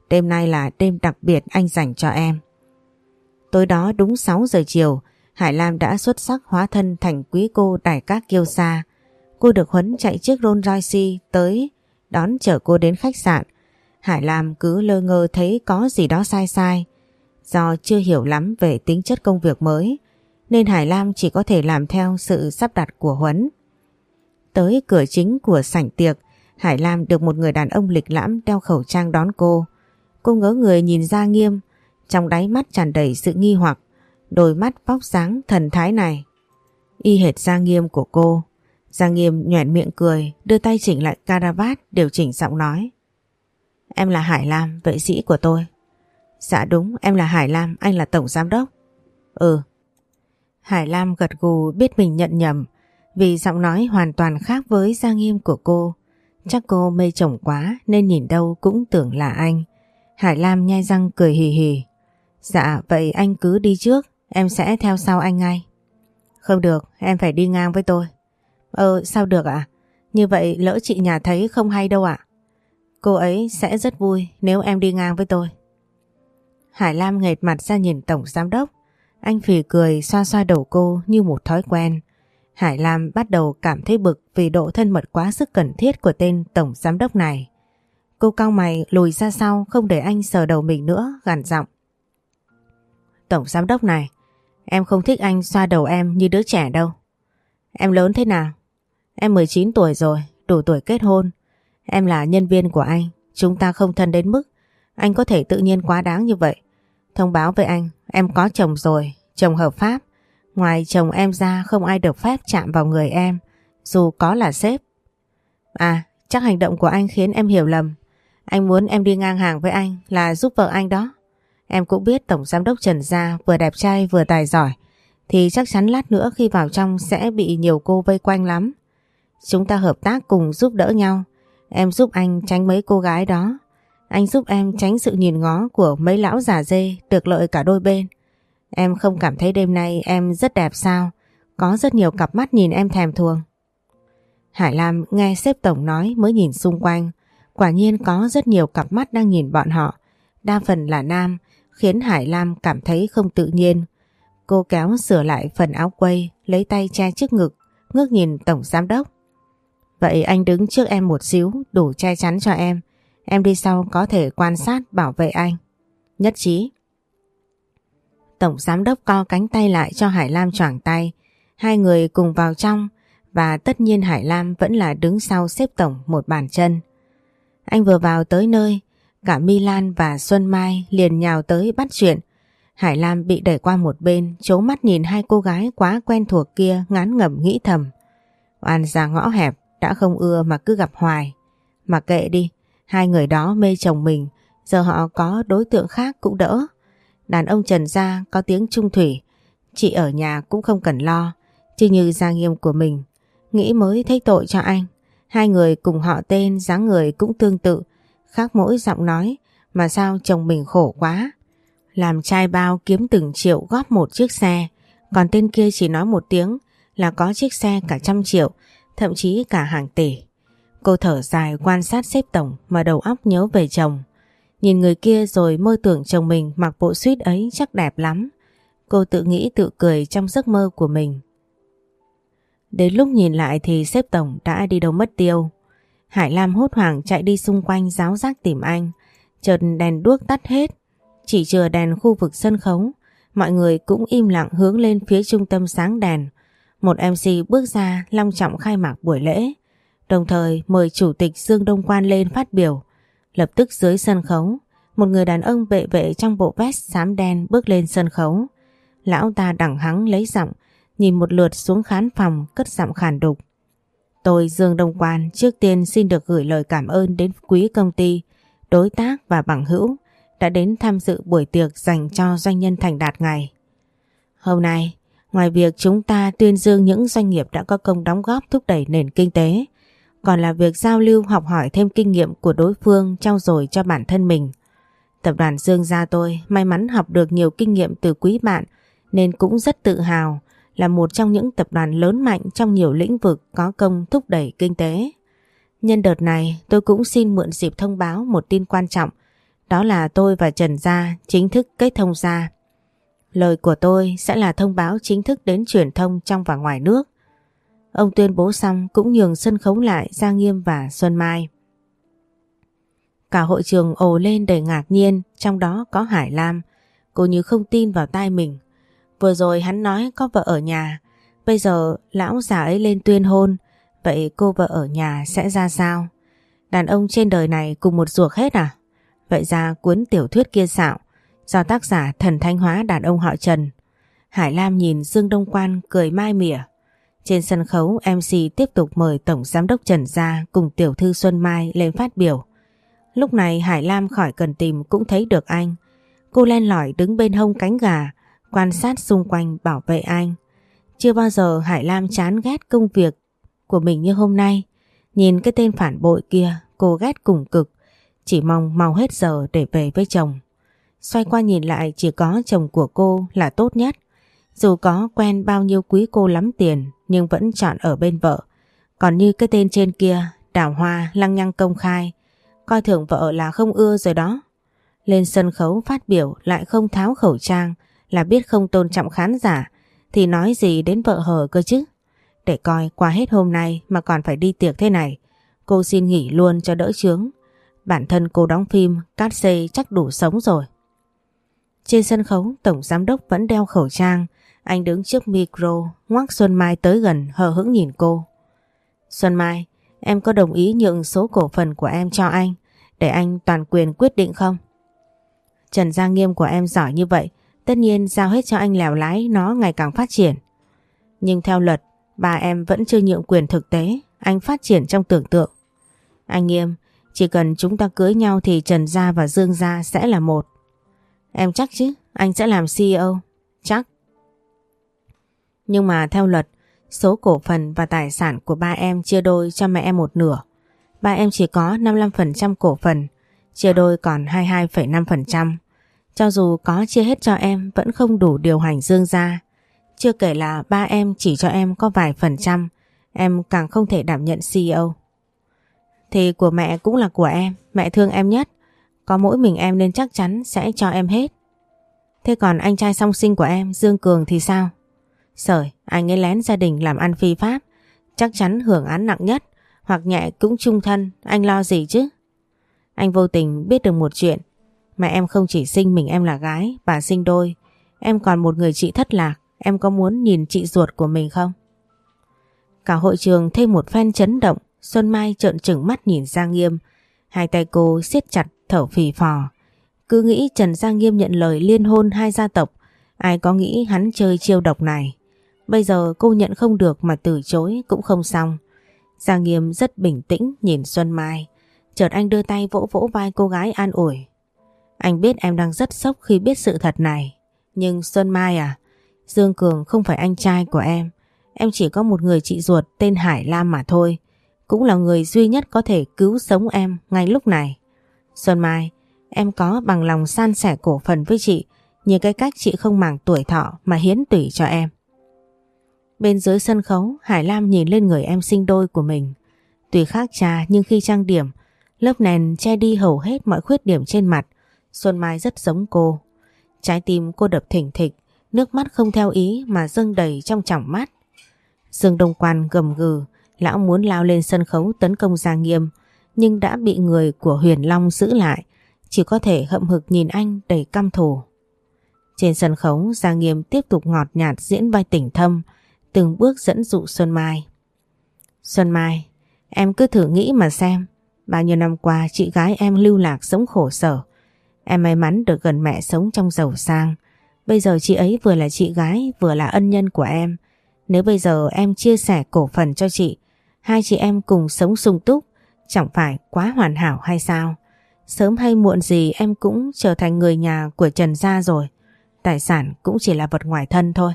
đêm nay là đêm đặc biệt anh dành cho em. Tối đó đúng sáu giờ chiều, Hải Lam đã xuất sắc hóa thân thành quý cô đài các kiêu sa. Cô được Huấn chạy chiếc Rolls Royce tới đón chở cô đến khách sạn. Hải Lam cứ lơ ngơ thấy có gì đó sai sai. Do chưa hiểu lắm về tính chất công việc mới, nên Hải Lam chỉ có thể làm theo sự sắp đặt của Huấn. Tới cửa chính của sảnh tiệc, Hải Lam được một người đàn ông lịch lãm đeo khẩu trang đón cô. Cô ngớ người nhìn Gia Nghiêm, trong đáy mắt tràn đầy sự nghi hoặc. Đôi mắt vóc dáng thần thái này y hệt Gia Nghiêm của cô. Gia Nghiêm nhoẻn miệng cười, đưa tay chỉnh lại caravat, điều chỉnh giọng nói. Em là Hải Lam, vệ sĩ của tôi. Dạ đúng, em là Hải Lam, anh là tổng giám đốc. Ừ. Hải Lam gật gù biết mình nhận nhầm, vì giọng nói hoàn toàn khác với Gia Nghiêm của cô. Chắc cô mê chồng quá nên nhìn đâu cũng tưởng là anh. Hải Lam nhai răng cười hì hì. Dạ vậy anh cứ đi trước, em sẽ theo sau anh ngay. Không được, em phải đi ngang với tôi. Ờ sao được ạ? Như vậy lỡ chị nhà thấy không hay đâu ạ. Cô ấy sẽ rất vui nếu em đi ngang với tôi. Hải Lam nghệt mặt ra nhìn tổng giám đốc. Anh phì cười xoa xoa đầu cô như một thói quen. Hải Lam bắt đầu cảm thấy bực vì độ thân mật quá sức cần thiết của tên tổng giám đốc này. Cô cau mày lùi ra sau không để anh sờ đầu mình nữa, gằn giọng. Tổng giám đốc này, em không thích anh xoa đầu em như đứa trẻ đâu. Em lớn thế nào? Em mười chín tuổi rồi, đủ tuổi kết hôn. Em là nhân viên của anh, chúng ta không thân đến mức anh có thể tự nhiên quá đáng như vậy. Thông báo với anh, em có chồng rồi, chồng hợp pháp. Ngoài chồng em ra không ai được phép chạm vào người em, dù có là sếp. À, chắc hành động của anh khiến em hiểu lầm. Anh muốn em đi ngang hàng với anh là giúp vợ anh đó. Em cũng biết tổng giám đốc Trần Gia vừa đẹp trai vừa tài giỏi, thì chắc chắn lát nữa khi vào trong sẽ bị nhiều cô vây quanh lắm. Chúng ta hợp tác cùng giúp đỡ nhau. Em giúp anh tránh mấy cô gái đó. Anh giúp em tránh sự nhìn ngó của mấy lão già dê, được lợi cả đôi bên. Em không cảm thấy đêm nay em rất đẹp sao? Có rất nhiều cặp mắt nhìn em thèm thuồng. Hải Lam nghe sếp tổng nói mới nhìn xung quanh. Quả nhiên có rất nhiều cặp mắt đang nhìn bọn họ. Đa phần là nam, khiến Hải Lam cảm thấy không tự nhiên. Cô kéo sửa lại phần áo quây, lấy tay che trước ngực, ngước nhìn tổng giám đốc. Vậy anh đứng trước em một xíu, đủ che chắn cho em. Em đi sau có thể quan sát bảo vệ anh. Nhất trí. Tổng giám đốc co cánh tay lại cho Hải Lam choàng tay. Hai người cùng vào trong, và tất nhiên Hải Lam vẫn là đứng sau sếp tổng một bàn chân. Anh vừa vào tới nơi, cả Milan và Xuân Mai liền nhào tới bắt chuyện. Hải Lam bị đẩy qua một bên, trố mắt nhìn hai cô gái quá quen thuộc kia, ngán ngẩm nghĩ thầm. Oan ra ngõ hẹp, đã không ưa mà cứ gặp hoài. Mà kệ đi, hai người đó mê chồng mình, giờ họ có đối tượng khác cũng đỡ. Đàn ông Trần Gia có tiếng trung thủy, chị ở nhà cũng không cần lo. Chứ như Gia Nghiêm của mình, nghĩ mới thấy tội cho anh. Hai người cùng họ tên, dáng người cũng tương tự, khác mỗi giọng nói, mà sao chồng mình khổ quá. Làm trai bao kiếm từng triệu góp một chiếc xe, còn tên kia chỉ nói một tiếng là có chiếc xe cả trăm triệu, thậm chí cả hàng tỷ. Cô thở dài quan sát sếp tổng mà đầu óc nhớ về chồng. Nhìn người kia rồi mơ tưởng chồng mình mặc bộ suit ấy chắc đẹp lắm. Cô tự nghĩ tự cười trong giấc mơ của mình. Đến lúc nhìn lại thì sếp tổng đã đi đâu mất tiêu. Hải Lam hốt hoảng chạy đi xung quanh ráo rác tìm anh. Chợt đèn đuốc tắt hết, chỉ chừa đèn khu vực sân khấu. Mọi người cũng im lặng hướng lên phía trung tâm sáng đèn. Một em xê bước ra long trọng khai mạc buổi lễ, đồng thời mời chủ tịch Dương Đông Quan lên phát biểu. Lập tức dưới sân khấu, một người đàn ông vệ vệ trong bộ vest xám đen bước lên sân khấu. Lão ta đẳng hắng lấy giọng, nhìn một lượt xuống khán phòng, cất giọng khàn đục. Tôi Dương Đông Quan trước tiên xin được gửi lời cảm ơn đến quý công ty, đối tác và bằng hữu đã đến tham dự buổi tiệc dành cho doanh nhân thành đạt ngày. Hôm nay, ngoài việc chúng ta tuyên dương những doanh nghiệp đã có công đóng góp thúc đẩy nền kinh tế, còn là việc giao lưu học hỏi thêm kinh nghiệm của đối phương trau dồi cho bản thân mình. Tập đoàn Dương Gia tôi may mắn học được nhiều kinh nghiệm từ quý bạn, nên cũng rất tự hào là một trong những tập đoàn lớn mạnh trong nhiều lĩnh vực có công thúc đẩy kinh tế. Nhân đợt này tôi cũng xin mượn dịp thông báo một tin quan trọng đó là tôi và Trần Gia chính thức kết thông gia. Lời của tôi sẽ là thông báo chính thức đến truyền thông trong và ngoài nước. Ông tuyên bố xong cũng nhường sân khấu lại Gia Nghiêm và Xuân Mai. Cả hội trường ồ lên đầy ngạc nhiên, trong đó có Hải Lam. Cô như không tin vào tai mình. Vừa rồi hắn nói có vợ ở nhà, bây giờ lão già ấy lên tuyên hôn, vậy cô vợ ở nhà sẽ ra sao? Đàn ông trên đời này cùng một ruột hết à? Vậy ra cuốn tiểu thuyết kia xạo, do tác giả thần thánh hóa đàn ông họ Trần. Hải Lam nhìn Dương Đông Quan cười mai mỉa. Trên sân khấu em xê tiếp tục mời Tổng Giám đốc Trần Gia cùng tiểu thư Xuân Mai lên phát biểu. Lúc này Hải Lam khỏi cần tìm cũng thấy được anh. Cô len lỏi đứng bên hông cánh gà, quan sát xung quanh bảo vệ anh. Chưa bao giờ Hải Lam chán ghét công việc của mình như hôm nay. Nhìn cái tên phản bội kia, cô ghét cùng cực, chỉ mong mau hết giờ để về với chồng. Xoay qua nhìn lại chỉ có chồng của cô là tốt nhất. Dù có quen bao nhiêu quý cô lắm tiền nhưng vẫn chọn ở bên vợ. Còn như cái tên trên kia, đào hoa lăng nhăng công khai, coi thường vợ là không ưa rồi đó. Lên sân khấu phát biểu lại không tháo khẩu trang là biết không tôn trọng khán giả, thì nói gì đến vợ hờ cơ chứ. Để coi qua hết hôm nay mà còn phải đi tiệc thế này, cô xin nghỉ luôn cho đỡ chướng. Bản thân cô đóng phim, cát xê chắc đủ sống rồi. Trên sân khấu Tổng Giám đốc vẫn đeo khẩu trang. Anh đứng trước micro, ngoắc Xuân Mai tới gần hờ hững nhìn cô. Xuân Mai, em có đồng ý nhượng số cổ phần của em cho anh để anh toàn quyền quyết định không? Trần Gia Nghiêm của em giỏi như vậy, tất nhiên giao hết cho anh lèo lái nó ngày càng phát triển. Nhưng theo luật, bà em vẫn chưa nhượng quyền thực tế, anh phát triển trong tưởng tượng. Anh Nghiêm, chỉ cần chúng ta cưới nhau thì Trần Gia và Dương Gia sẽ là một. Em chắc chứ, anh sẽ làm xê e ô? Chắc. Nhưng mà theo luật, số cổ phần và tài sản của ba em chia đôi cho mẹ em một nửa. Ba em chỉ có năm mươi lăm phần trăm cổ phần, chia đôi còn hai mươi hai phẩy năm phần trăm. Cho dù có chia hết cho em vẫn không đủ điều hành Dương Gia. Chưa kể là ba em chỉ cho em có vài phần trăm, em càng không thể đảm nhận xê e ô. Thì của mẹ cũng là của em, mẹ thương em nhất. Có mỗi mình em nên chắc chắn sẽ cho em hết. Thế còn anh trai song sinh của em, Dương Cường thì sao? Sởi, anh ấy lén gia đình làm ăn phi pháp, chắc chắn hưởng án nặng nhất, hoặc nhẹ cũng chung thân, anh lo gì chứ? Anh vô tình biết được một chuyện, mẹ em không chỉ sinh mình em là gái, bà sinh đôi. Em còn một người chị thất lạc, em có muốn nhìn chị ruột của mình không? Cả hội trường thêm một phen chấn động. Xuân Mai trợn trừng mắt nhìn Gia Nghiêm, hai tay cô siết chặt thở phì phò. Cứ nghĩ Trần Gia Nghiêm nhận lời liên hôn hai gia tộc, ai có nghĩ hắn chơi chiêu độc này. Bây giờ cô nhận không được mà từ chối cũng không xong. Gia Nghiêm rất bình tĩnh nhìn Xuân Mai. Chợt anh đưa tay vỗ vỗ vai cô gái an ủi. Anh biết em đang rất sốc khi biết sự thật này. Nhưng Xuân Mai à, Dương Cường không phải anh trai của em. Em chỉ có một người chị ruột tên Hải Lam mà thôi. Cũng là người duy nhất có thể cứu sống em ngay lúc này. Xuân Mai, em có bằng lòng san sẻ cổ phần với chị, như cái cách chị không màng tuổi thọ mà hiến tủy cho em. Bên dưới sân khấu, Hải Lam nhìn lên người em sinh đôi của mình. Tuy khác cha nhưng khi trang điểm, lớp nền che đi hầu hết mọi khuyết điểm trên mặt. Xuân Mai rất giống cô. Trái tim cô đập thình thịch, nước mắt không theo ý mà dâng đầy trong tròng mắt. Dương Đông Quan gầm gừ, lão muốn lao lên sân khấu tấn công Gia Nghiêm, nhưng đã bị người của Huyền Long giữ lại, chỉ có thể hậm hực nhìn anh đầy căm thù. Trên sân khấu, Gia Nghiêm tiếp tục ngọt nhạt diễn vai tỉnh thâm, từng bước dẫn dụ Xuân Mai. Xuân Mai, em cứ thử nghĩ mà xem, bao nhiêu năm qua chị gái em lưu lạc sống khổ sở. Em may mắn được gần mẹ sống trong giàu sang. Bây giờ chị ấy vừa là chị gái vừa là ân nhân của em. Nếu bây giờ em chia sẻ cổ phần cho chị, hai chị em cùng sống sung túc, chẳng phải quá hoàn hảo hay sao? Sớm hay muộn gì em cũng trở thành người nhà của Trần Gia rồi. Tài sản cũng chỉ là vật ngoài thân thôi.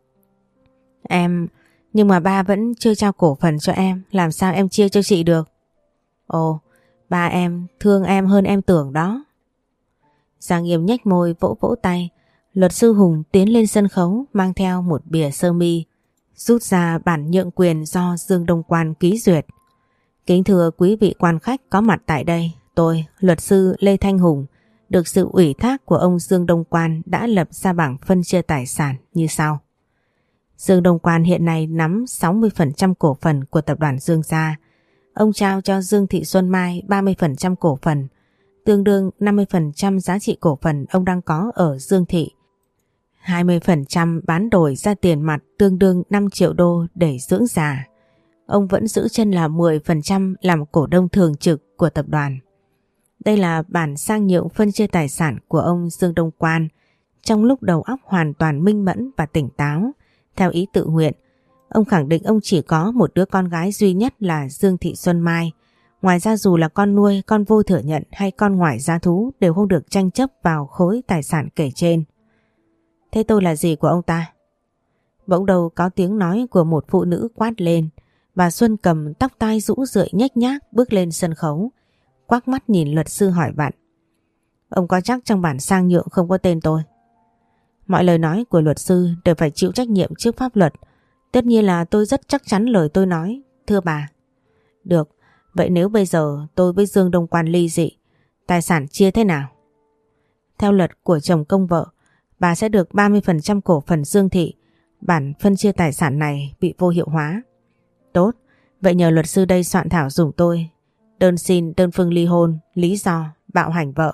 Em, nhưng mà ba vẫn chưa trao cổ phần cho em, làm sao em chia cho chị được? Ồ, ba em thương em hơn em tưởng đó. Gia Nghiêm nhếch môi vỗ vỗ tay. Luật sư Hùng tiến lên sân khấu mang theo một bìa sơ mi, rút ra bản nhượng quyền do Dương Đông Quan ký duyệt. Kính thưa quý vị quan khách có mặt tại đây, tôi, luật sư Lê Thanh Hùng, được sự ủy thác của ông Dương Đông Quan đã lập ra bảng phân chia tài sản như sau. Dương Đông Quan hiện nay nắm sáu mươi phần trăm cổ phần của tập đoàn Dương gia. Ông trao cho Dương Thị Xuân Mai ba mươi phần trăm cổ phần, tương đương năm mươi phần trăm giá trị cổ phần ông đang có ở Dương Thị. hai mươi phần trăm bán đổi ra tiền mặt tương đương năm triệu đô để dưỡng già. Ông vẫn giữ chân là mười phần trăm làm cổ đông thường trực của tập đoàn. Đây là bản sang nhượng phân chia tài sản của ông Dương Đông Quan trong lúc đầu óc hoàn toàn minh mẫn và tỉnh táo. Theo ý tự nguyện, ông khẳng định ông chỉ có một đứa con gái duy nhất là Dương Thị Xuân Mai. Ngoài ra dù là con nuôi, con vô thừa nhận hay con ngoại gia thú đều không được tranh chấp vào khối tài sản kể trên. Thế tôi là gì của ông ta? Bỗng đầu có tiếng nói của một phụ nữ quát lên. Bà Xuân cầm tóc tai rũ rượi nhếch nhác bước lên sân khấu, quắc mắt nhìn luật sư hỏi vặn. Ông có chắc trong bản sang nhượng không có tên tôi? Mọi lời nói của luật sư đều phải chịu trách nhiệm trước pháp luật. Tất nhiên là tôi rất chắc chắn lời tôi nói, thưa bà. Được, vậy nếu bây giờ tôi với Dương Đông Quan ly dị, tài sản chia thế nào? Theo luật của chồng công vợ, bà sẽ được ba mươi phần trăm cổ phần Dương Thị. Bản phân chia tài sản này bị vô hiệu hóa. Tốt, vậy nhờ luật sư đây soạn thảo dùng tôi. Đơn xin đơn phương ly hôn, lý do bạo hành vợ.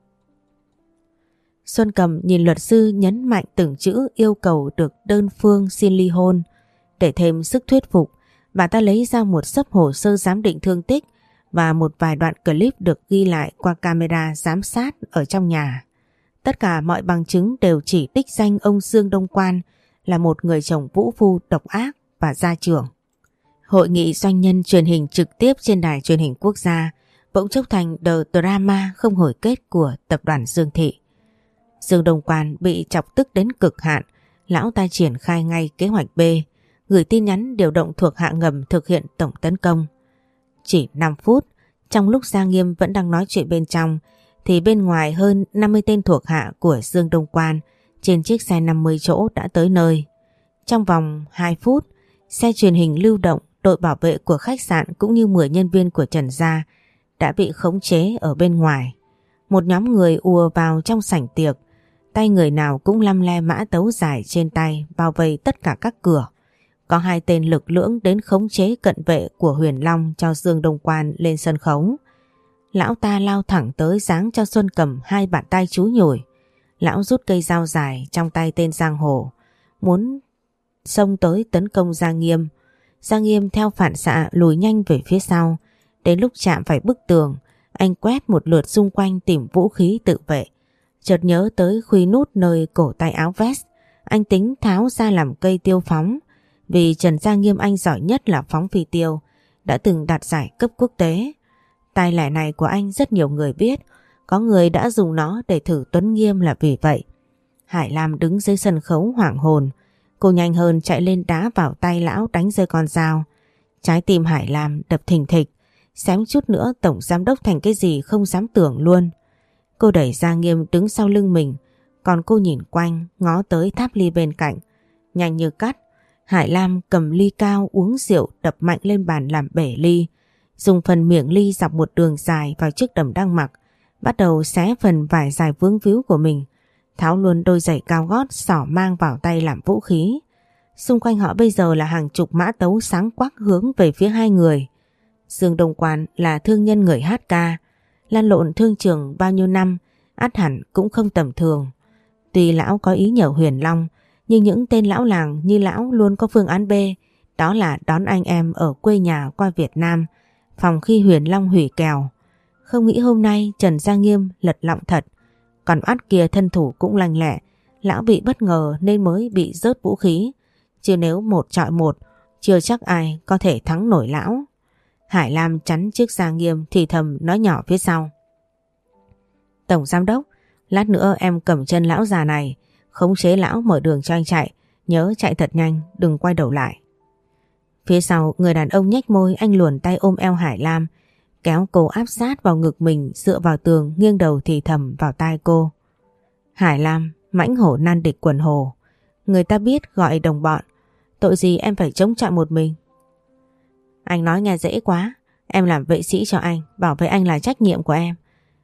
Xuân Cầm nhìn luật sư nhấn mạnh từng chữ yêu cầu được đơn phương xin ly hôn. Để thêm sức thuyết phục, bà ta lấy ra một xấp hồ sơ giám định thương tích và một vài đoạn clip được ghi lại qua camera giám sát ở trong nhà. Tất cả mọi bằng chứng đều chỉ đích danh ông Dương Đông Quan là một người chồng vũ phu độc ác và gia trưởng. Hội nghị doanh nhân truyền hình trực tiếp trên đài truyền hình quốc gia bỗng chốc thành the drama không hồi kết của tập đoàn Dương Thị. Dương Đông Quan bị chọc tức đến cực hạn, lão ta triển khai ngay kế hoạch B, gửi tin nhắn điều động thuộc hạ ngầm thực hiện tổng tấn công. Chỉ năm phút, trong lúc Gia Nghiêm vẫn đang nói chuyện bên trong, thì bên ngoài hơn năm mươi tên thuộc hạ của Dương Đông Quan trên chiếc xe năm mươi chỗ đã tới nơi. Trong vòng hai phút, xe truyền hình lưu động, đội bảo vệ của khách sạn cũng như mười nhân viên của Trần Gia đã bị khống chế ở bên ngoài. Một nhóm người ùa vào trong sảnh tiệc, tay người nào cũng lăm le mã tấu dài trên tay bao vây tất cả các cửa. Có hai tên lực lưỡng đến khống chế cận vệ của Huyền Long cho Dương Đông Quan lên sân khấu. Lão ta lao thẳng tới giáng cho Xuân Cầm hai bàn tay chú nhồi. Lão rút cây dao dài trong tay tên giang hồ, muốn xông tới tấn công Gia Nghiêm. Gia Nghiêm theo phản xạ lùi nhanh về phía sau. Đến lúc chạm phải bức tường, anh quét một lượt xung quanh tìm vũ khí tự vệ. Chợt nhớ tới khuy nút nơi cổ tay áo vest, anh tính tháo ra làm cây tiêu phóng. Vì Trần Gia Nghiêm anh giỏi nhất là phóng phi tiêu, đã từng đạt giải cấp quốc tế. Tài lẻ này của anh rất nhiều người biết, có người đã dùng nó để thử Tuấn Nghiêm là vì vậy. Hải Lam đứng dưới sân khấu hoảng hồn, cô nhanh hơn chạy lên đá vào tay lão đánh rơi con dao. Trái tim Hải Lam đập thình thịch, xém chút nữa tổng giám đốc thành cái gì không dám tưởng luôn. Cô đẩy Gia Nghiêm đứng sau lưng mình, còn cô nhìn quanh ngó tới tháp ly bên cạnh. Nhanh như cắt, Hải Lam cầm ly cao uống rượu đập mạnh lên bàn làm bể ly, dùng phần miệng ly dọc một đường dài vào chiếc đầm đang mặc, bắt đầu xé phần vải dài vướng víu của mình, tháo luôn đôi giày cao gót xỏ mang vào tay làm vũ khí. Xung quanh họ bây giờ là hàng chục mã tấu sáng quắc hướng về phía hai người. Dương Đông Quan là thương nhân người hát ca, lăn lộn thương trường bao nhiêu năm, ắt hẳn cũng không tầm thường. Tuy lão có ý nhờ Huyền Long, nhưng những tên lão làng như lão luôn có phương án B, đó là đón anh em ở quê nhà qua Việt Nam, phòng khi Huyền Long hủy kèo. Không nghĩ hôm nay Trần Gia Nghiêm lật lọng thật, còn oát kia thân thủ cũng lành lẹ, lão bị bất ngờ nên mới bị rớt vũ khí, chứ nếu một chọi một, chưa chắc ai có thể thắng nổi lão. Hải Lam chắn chiếc Gia Nghiêm thì thầm nói nhỏ phía sau. Tổng giám đốc, lát nữa em cầm chân lão già này, khống chế lão mở đường cho anh chạy, nhớ chạy thật nhanh, đừng quay đầu lại. Phía sau người đàn ông nhếch môi, anh luồn tay ôm eo Hải Lam, kéo cô áp sát vào ngực mình, dựa vào tường nghiêng đầu thì thầm vào tai cô. Hải Lam, mãnh hổ nan địch quần hồ, người ta biết gọi đồng bọn, tội gì em phải chống chọi một mình. Anh nói nghe dễ quá, em làm vệ sĩ cho anh, bảo vệ anh là trách nhiệm của em.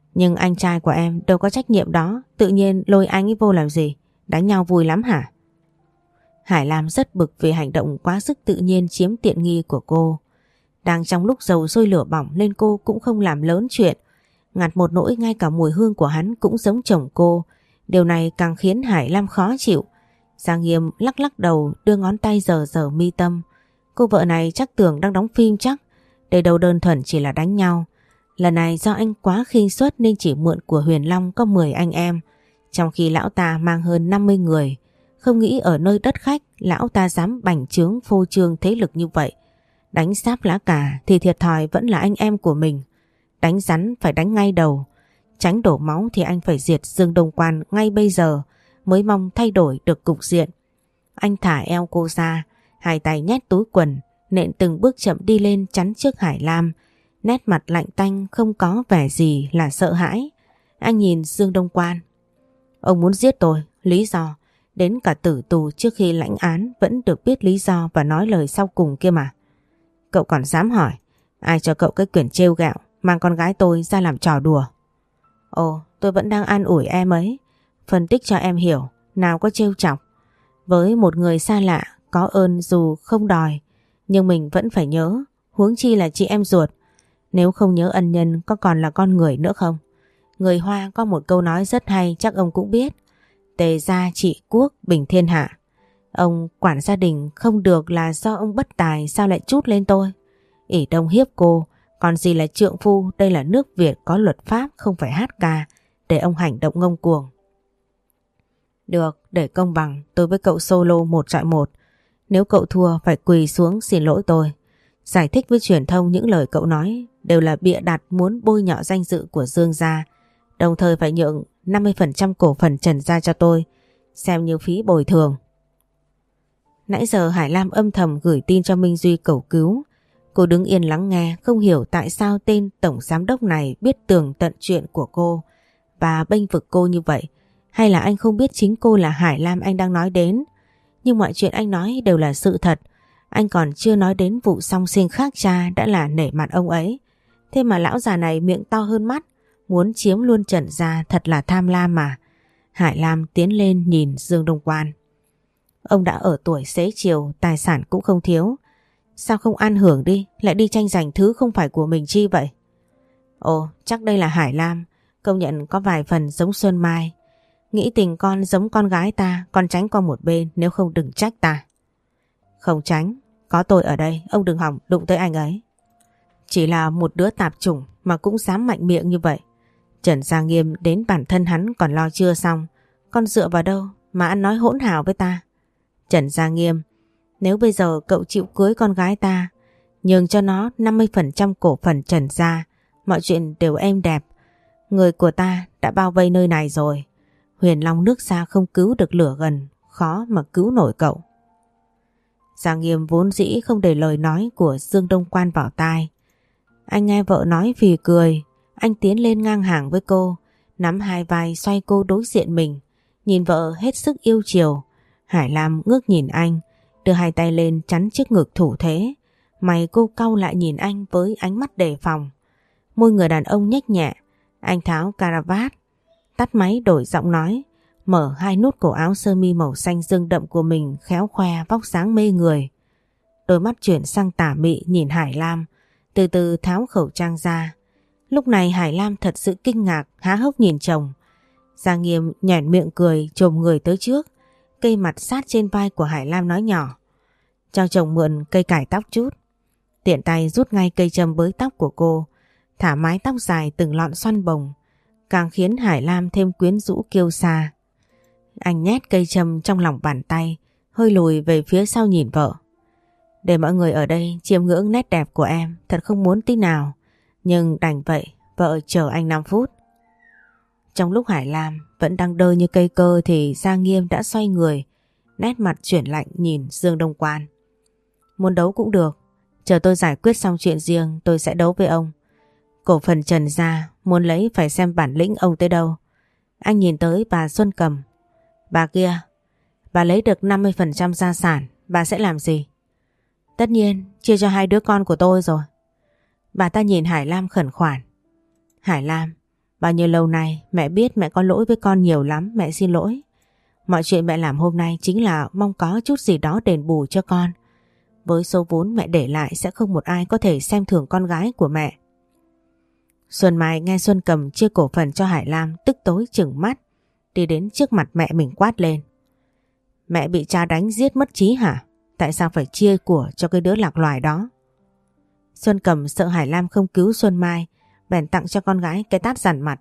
Nhưng anh trai của em đâu có trách nhiệm đó, tự nhiên lôi anh ấy vô làm gì? Đánh nhau vui lắm hả? Hải Lam rất bực vì hành động quá sức tự nhiên chiếm tiện nghi của cô. Đang trong lúc dầu sôi lửa bỏng nên cô cũng không làm lớn chuyện. Ngặt một nỗi ngay cả mùi hương của hắn cũng giống chồng cô. Điều này càng khiến Hải Lam khó chịu. Giang Nghiêm lắc lắc đầu, đưa ngón tay sờ sờ mi tâm. Cô vợ này chắc tưởng đang đóng phim chắc. Để đâu đơn thuần chỉ là đánh nhau. Lần này do anh quá khinh suất nên chỉ mượn của Huyền Long có mười anh em. Trong khi lão ta mang hơn năm mươi người. Không nghĩ ở nơi đất khách lão ta dám bành trướng phô trương thế lực như vậy. Đánh sáp lá cà thì thiệt thòi vẫn là anh em của mình. Đánh rắn phải đánh ngay đầu. Tránh đổ máu thì anh phải diệt Dương Đông Quan ngay bây giờ mới mong thay đổi được cục diện. Anh thả eo cô ra, hai tay nhét túi quần, nện từng bước chậm đi lên chắn trước Hải Lam. Nét mặt lạnh tanh không có vẻ gì là sợ hãi. Anh nhìn Dương Đông Quan. Ông muốn giết tôi, lý do? Đến cả tử tù trước khi lãnh án vẫn được biết lý do và nói lời sau cùng kia mà. Cậu còn dám hỏi, ai cho cậu cái quyền trêu ghẹo mang con gái tôi ra làm trò đùa? Ồ, tôi vẫn đang an ủi em ấy, phân tích cho em hiểu, nào có trêu chọc. Với một người xa lạ, có ơn dù không đòi, nhưng mình vẫn phải nhớ, huống chi là chị em ruột. Nếu không nhớ ân nhân có còn là con người nữa không? Người Hoa có một câu nói rất hay chắc ông cũng biết. Tề gia trị quốc bình thiên hạ. Ông quản gia đình không được là do ông bất tài, sao lại trút lên tôi? ỷ đông hiếp cô, còn gì là trượng phu, đây là nước Việt có luật pháp không phải hát ca để ông hành động ngông cuồng. Được, để công bằng tôi với cậu solo một chọi một. Nếu cậu thua phải quỳ xuống xin lỗi tôi. Giải thích với truyền thông những lời cậu nói đều là bịa đặt muốn bôi nhọ danh dự của Dương gia. Đồng thời phải nhượng năm mươi phần trăm cổ phần Trần gia cho tôi, xem như phí bồi thường. Nãy giờ Hải Lam âm thầm gửi tin cho Minh Duy cầu cứu. Cô đứng yên lắng nghe, không hiểu tại sao tên tổng giám đốc này biết tường tận chuyện của cô và bênh vực cô như vậy. Hay là anh không biết chính cô là Hải Lam anh đang nói đến. Nhưng mọi chuyện anh nói đều là sự thật. Anh còn chưa nói đến vụ song sinh khác cha đã là nể mặt ông ấy. Thế mà lão già này miệng to hơn mắt, muốn chiếm luôn Trần gia, thật là tham lam mà. Hải Lam tiến lên nhìn Dương Đông Quan. Ông đã ở tuổi xế chiều, tài sản cũng không thiếu. Sao không ăn hưởng đi, lại đi tranh giành thứ không phải của mình chi vậy? Ồ, chắc đây là Hải Lam, công nhận có vài phần giống Xuân Mai. Nghĩ tình con giống con gái ta, con tránh qua một bên, nếu không đừng trách ta. Không tránh, có tôi ở đây, ông đừng hỏng đụng tới anh ấy. Chỉ là một đứa tạp chủng mà cũng dám mạnh miệng như vậy. Trần Gia Nghiêm đến bản thân hắn còn lo chưa xong, con dựa vào đâu mà ăn nói hỗn hào với ta? Trần Gia Nghiêm, nếu bây giờ cậu chịu cưới con gái ta, nhường cho nó năm mươi phần trăm cổ phần Trần gia, mọi chuyện đều êm đẹp. Người của ta đã bao vây nơi này rồi. Huyền Long nước xa không cứu được lửa gần, khó mà cứu nổi cậu. Gia Nghiêm vốn dĩ không để lời nói của Dương Đông Quan vào tai. Anh nghe vợ nói phì cười, anh tiến lên ngang hàng với cô, nắm hai vai xoay cô đối diện mình, nhìn vợ hết sức yêu chiều. Hải Lam ngước nhìn anh, đưa hai tay lên chắn trước ngực thủ thế. Mày cô cau lại nhìn anh với ánh mắt đề phòng. Môi người đàn ông nhếch nhẹ, anh tháo caravat, tắt máy đổi giọng nói, mở hai nút cổ áo sơ mi màu xanh dương đậm của mình khéo khoe vóc dáng mê người. Đôi mắt chuyển sang tà mị nhìn Hải Lam, từ từ tháo khẩu trang ra. Lúc này Hải Lam thật sự kinh ngạc, há hốc nhìn chồng. Gia Nghiêm nhoẻn miệng cười, chồm người tới trước, cây mặt sát trên vai của Hải Lam nói nhỏ. Cho chồng mượn cây cải tóc chút. Tiện tay rút ngay cây châm bới tóc của cô, thả mái tóc dài từng lọn xoăn bồng, càng khiến Hải Lam thêm quyến rũ kiêu sa. Anh nhét cây châm trong lòng bàn tay, hơi lùi về phía sau nhìn vợ. Để mọi người ở đây chiêm ngưỡng nét đẹp của em, thật không muốn tí nào. Nhưng đành vậy, vợ chờ anh năm phút. Trong lúc Hải Lam vẫn đang đơ như cây cơ thì Gia Nghiêm đã xoay người, nét mặt chuyển lạnh nhìn Dương Đông Quan. Muốn đấu cũng được, chờ tôi giải quyết xong chuyện riêng tôi sẽ đấu với ông. Cổ phần Trần gia muốn lấy phải xem bản lĩnh ông tới đâu. Anh nhìn tới bà Xuân Cầm. Bà kia, bà lấy được năm mươi phần trăm gia sản, bà sẽ làm gì? Tất nhiên chia cho hai đứa con của tôi rồi. Bà ta nhìn Hải Lam khẩn khoản. Hải Lam, Bao nhiêu lâu nay mẹ biết mẹ có lỗi với con nhiều lắm, mẹ xin lỗi. Mọi chuyện mẹ làm hôm nay chính là mong có chút gì đó đền bù cho con. Với số vốn mẹ để lại sẽ không một ai có thể xem thường con gái của mẹ. Xuân Mai nghe Xuân Cầm chia cổ phần cho Hải Lam tức tối chừng mắt, đi đến trước mặt mẹ mình quát lên. Mẹ bị cha đánh giết mất trí hả? Tại sao phải chia của cho cái đứa lạc loài đó? Xuân Cầm sợ Hải Lam không cứu Xuân Mai, bèn tặng cho con gái cái tát dằn mặt.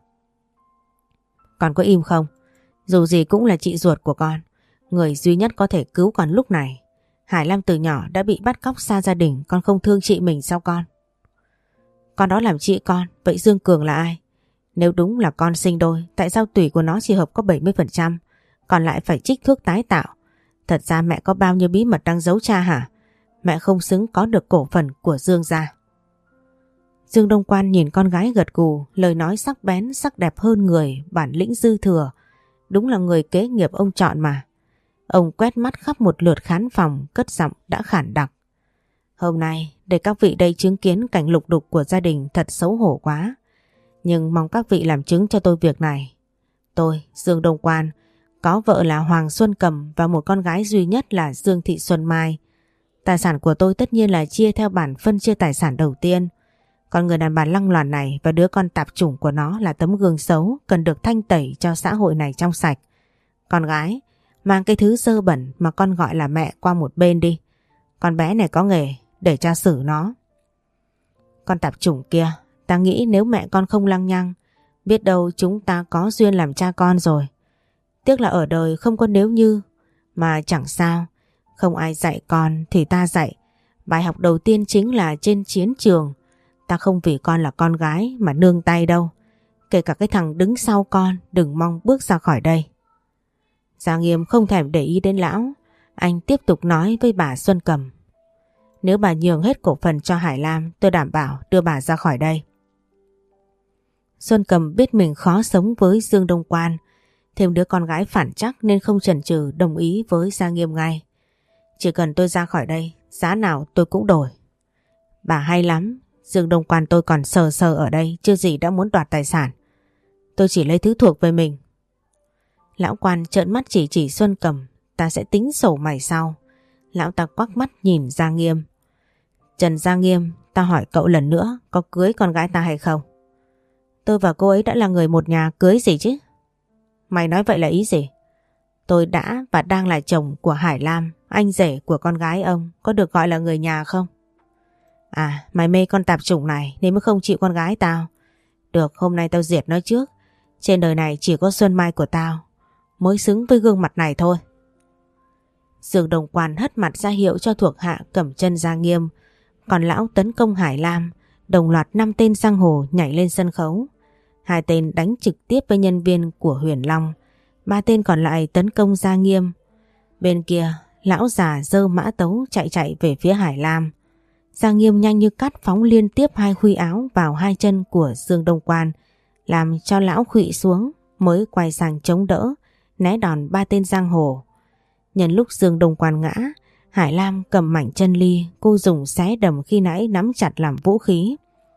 Con có im không? Dù gì cũng là chị ruột của con, người duy nhất có thể cứu con lúc này. Hải Lam từ nhỏ đã bị bắt cóc xa gia đình, con không thương chị mình sao con? Con đó làm chị con, vậy Dương Cường là ai? Nếu đúng là con sinh đôi, tại sao tủy của nó chỉ hợp có bảy mươi phần trăm, còn lại phải trích thuốc tái tạo? Thật ra mẹ có bao nhiêu bí mật đang giấu cha hả? Mẹ không xứng có được cổ phần của Dương gia. Dương Đông Quan nhìn con gái gật gù, lời nói sắc bén sắc đẹp hơn người, bản lĩnh dư thừa. Đúng là người kế nghiệp ông chọn mà. Ông quét mắt khắp một lượt khán phòng, cất giọng đã khản đặc. Hôm nay để các vị đây chứng kiến cảnh lục đục của gia đình thật xấu hổ quá. Nhưng mong các vị làm chứng cho tôi việc này. Tôi, Dương Đông Quan, có vợ là Hoàng Xuân Cầm và một con gái duy nhất là Dương Thị Xuân Mai. Tài sản của tôi tất nhiên là chia theo bản phân chia tài sản đầu tiên. Còn người đàn bà lăng loàn này và đứa con tạp chủng của nó là tấm gương xấu, cần được thanh tẩy cho xã hội này trong sạch. Con gái, mang cái thứ dơ bẩn mà con gọi là mẹ qua một bên đi. Con bé này có nghề, để cha xử nó. Con tạp chủng kia, ta nghĩ nếu mẹ con không lăng nhăng, biết đâu chúng ta có duyên làm cha con rồi. Tiếc là ở đời không có nếu như, mà chẳng sao. Không ai dạy con thì ta dạy. Bài học đầu tiên chính là trên chiến trường. Ta không vì con là con gái mà nương tay đâu. Kể cả cái thằng đứng sau con đừng mong bước ra khỏi đây. Gia Nghiêm không thèm để ý đến lão. Anh tiếp tục nói với bà Xuân Cầm. Nếu bà nhường hết cổ phần cho Hải Lam, tôi đảm bảo đưa bà ra khỏi đây. Xuân Cầm biết mình khó sống với Dương Đông Quan. Thêm đứa con gái phản chắc nên không chần chừ đồng ý với Gia Nghiêm ngay. Chỉ cần tôi ra khỏi đây, giá nào tôi cũng đổi. Bà hay lắm, Dương Đông Quan tôi còn sờ sờ ở đây, chưa gì đã muốn đoạt tài sản. Tôi chỉ lấy thứ thuộc về mình. Lão Quan trợn mắt chỉ chỉ Xuân Cầm, ta sẽ tính sổ mày sau. Lão ta quắc mắt nhìn Gia Nghiêm. Trần Gia Nghiêm, ta hỏi cậu lần nữa, có cưới con gái ta hay không? Tôi và cô ấy đã là người một nhà, cưới gì chứ? Mày nói vậy là ý gì? Tôi đã và đang là chồng của Hải Lam, anh rể của con gái ông, có được gọi là người nhà không? À, mày mê con tạp chủng này nên mới không chịu con gái tao. Được, hôm nay tao diệt nó trước. Trên đời này chỉ có Xuân Mai của tao mới xứng với gương mặt này thôi. Dương Đồng Quan hất mặt ra hiệu cho thuộc hạ cầm chân Gia Nghiêm. Còn lão tấn công Hải Lam, đồng loạt năm tên giang hồ nhảy lên sân khấu. Hai tên đánh trực tiếp với nhân viên của Huyền Long, ba tên còn lại tấn công Gia Nghiêm. Bên kia, lão già giơ mã tấu chạy chạy về phía Hải Lam. Gia Nghiêm nhanh như cắt phóng liên tiếp hai khuy áo vào hai chân của Dương Đông Quan, làm cho lão khuỵu xuống, mới quay sang chống đỡ, né đòn ba tên giang hồ. Nhân lúc Dương Đông Quan ngã, Hải Lam cầm mảnh chân ly cô dùng xé đầm khi nãy nắm chặt làm vũ khí.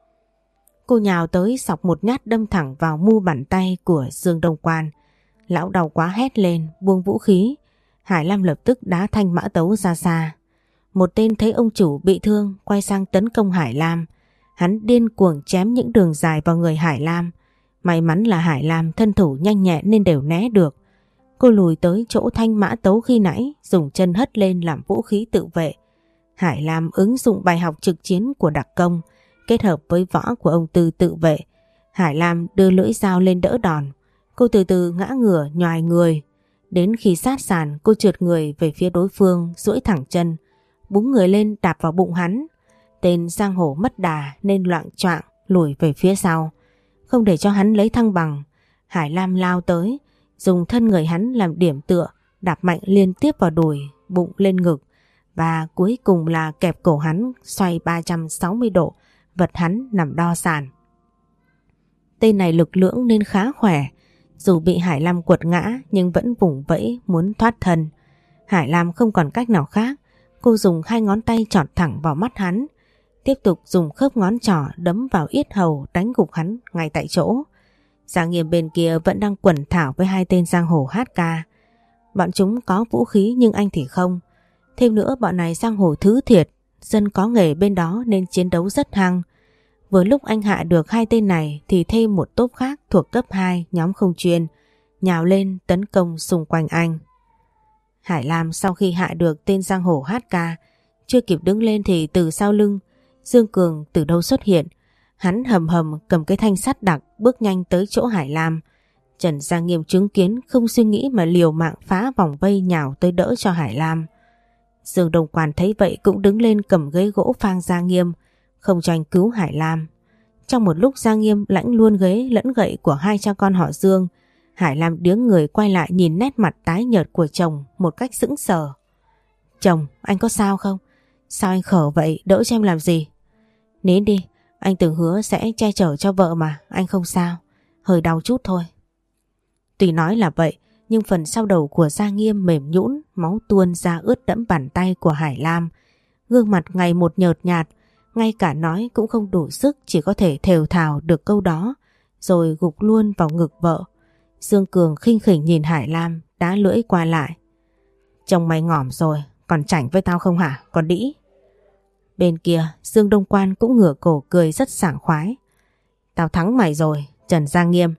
Cô nhào tới sọc một nhát đâm thẳng vào mu bàn tay của Dương Đông Quan. Lão đau quá hét lên, buông vũ khí. Hải Lam lập tức đá thanh mã tấu ra xa. Một tên thấy ông chủ bị thương quay sang tấn công Hải Lam. Hắn điên cuồng chém những đường dài vào người Hải Lam. May mắn là Hải Lam thân thủ nhanh nhẹn nên đều né được. Cô lùi tới chỗ thanh mã tấu khi nãy, dùng chân hất lên làm vũ khí tự vệ. Hải Lam ứng dụng bài học trực chiến của đặc công, kết hợp với võ của ông Tư tự vệ. Hải Lam đưa lưỡi dao lên đỡ đòn. Cô từ từ ngã ngửa nhoài người. Đến khi sát sàn, cô trượt người về phía đối phương, duỗi thẳng chân, búng người lên đạp vào bụng hắn. Tên giang hồ mất đà nên loạng choạng lùi về phía sau. Không để cho hắn lấy thăng bằng, Hải Lam lao tới, dùng thân người hắn làm điểm tựa, đạp mạnh liên tiếp vào đùi, bụng lên ngực, và cuối cùng là kẹp cổ hắn xoay ba trăm sáu mươi độ, vật hắn nằm đo sàn. Tên này lực lưỡng nên khá khỏe, dù bị Hải Lam quật ngã nhưng vẫn vùng vẫy muốn thoát thân. Hải Lam không còn cách nào khác, cô dùng hai ngón tay chọt thẳng vào mắt hắn, tiếp tục dùng khớp ngón trỏ đấm vào yết hầu đánh gục hắn ngay tại chỗ. Giang Nghiêm bên kia vẫn đang quần thảo với hai tên giang hồ hát ca. Bọn chúng có vũ khí nhưng anh thì không. Thêm nữa bọn này giang hồ thứ thiệt, dân có nghề bên đó nên chiến đấu rất hăng. Vừa lúc anh hạ được hai tên này thì thêm một tốp khác thuộc cấp hai nhóm không chuyên nhào lên tấn công xung quanh anh. Hải Lam sau khi hạ được tên giang hồ hát ca, chưa kịp đứng lên thì từ sau lưng Dương Cường từ đâu xuất hiện. Hắn hầm hầm cầm cái thanh sắt đặc bước nhanh tới chỗ Hải Lam. Trần Giang Nghiêm chứng kiến không suy nghĩ mà liều mạng phá vòng vây nhào tới đỡ cho Hải Lam. Dương Đồng Quan thấy vậy cũng đứng lên cầm ghế gỗ phang Giang Nghiêm, không cho anh cứu Hải Lam. Trong một lúc Giang Nghiêm lãnh luôn ghế lẫn gậy của hai cha con họ Dương. Hải Lam điếng người quay lại nhìn nét mặt tái nhợt của chồng một cách sững sờ. Chồng, anh có sao không? Sao anh khở vậy, đỡ cho em làm gì? Nín đi, anh từng hứa sẽ che chở cho vợ mà, anh không sao, hơi đau chút thôi. Tuy nói là vậy, nhưng phần sau đầu của Giang Nghiêm mềm nhũn, máu tuôn ra ướt đẫm bàn tay của Hải Lam. Gương mặt ngày một nhợt nhạt, ngay cả nói cũng không đủ sức, chỉ có thể thều thào được câu đó, rồi gục luôn vào ngực vợ. Dương Cường khinh khỉnh nhìn Hải Lam, đá lưỡi qua lại. Chồng mày ngỏm rồi, còn chảnh với tao không hả, còn đĩ? Bên kia, Dương Đông Quan cũng ngửa cổ cười rất sảng khoái. Tao thắng mày rồi, Trần Giang Nghiêm.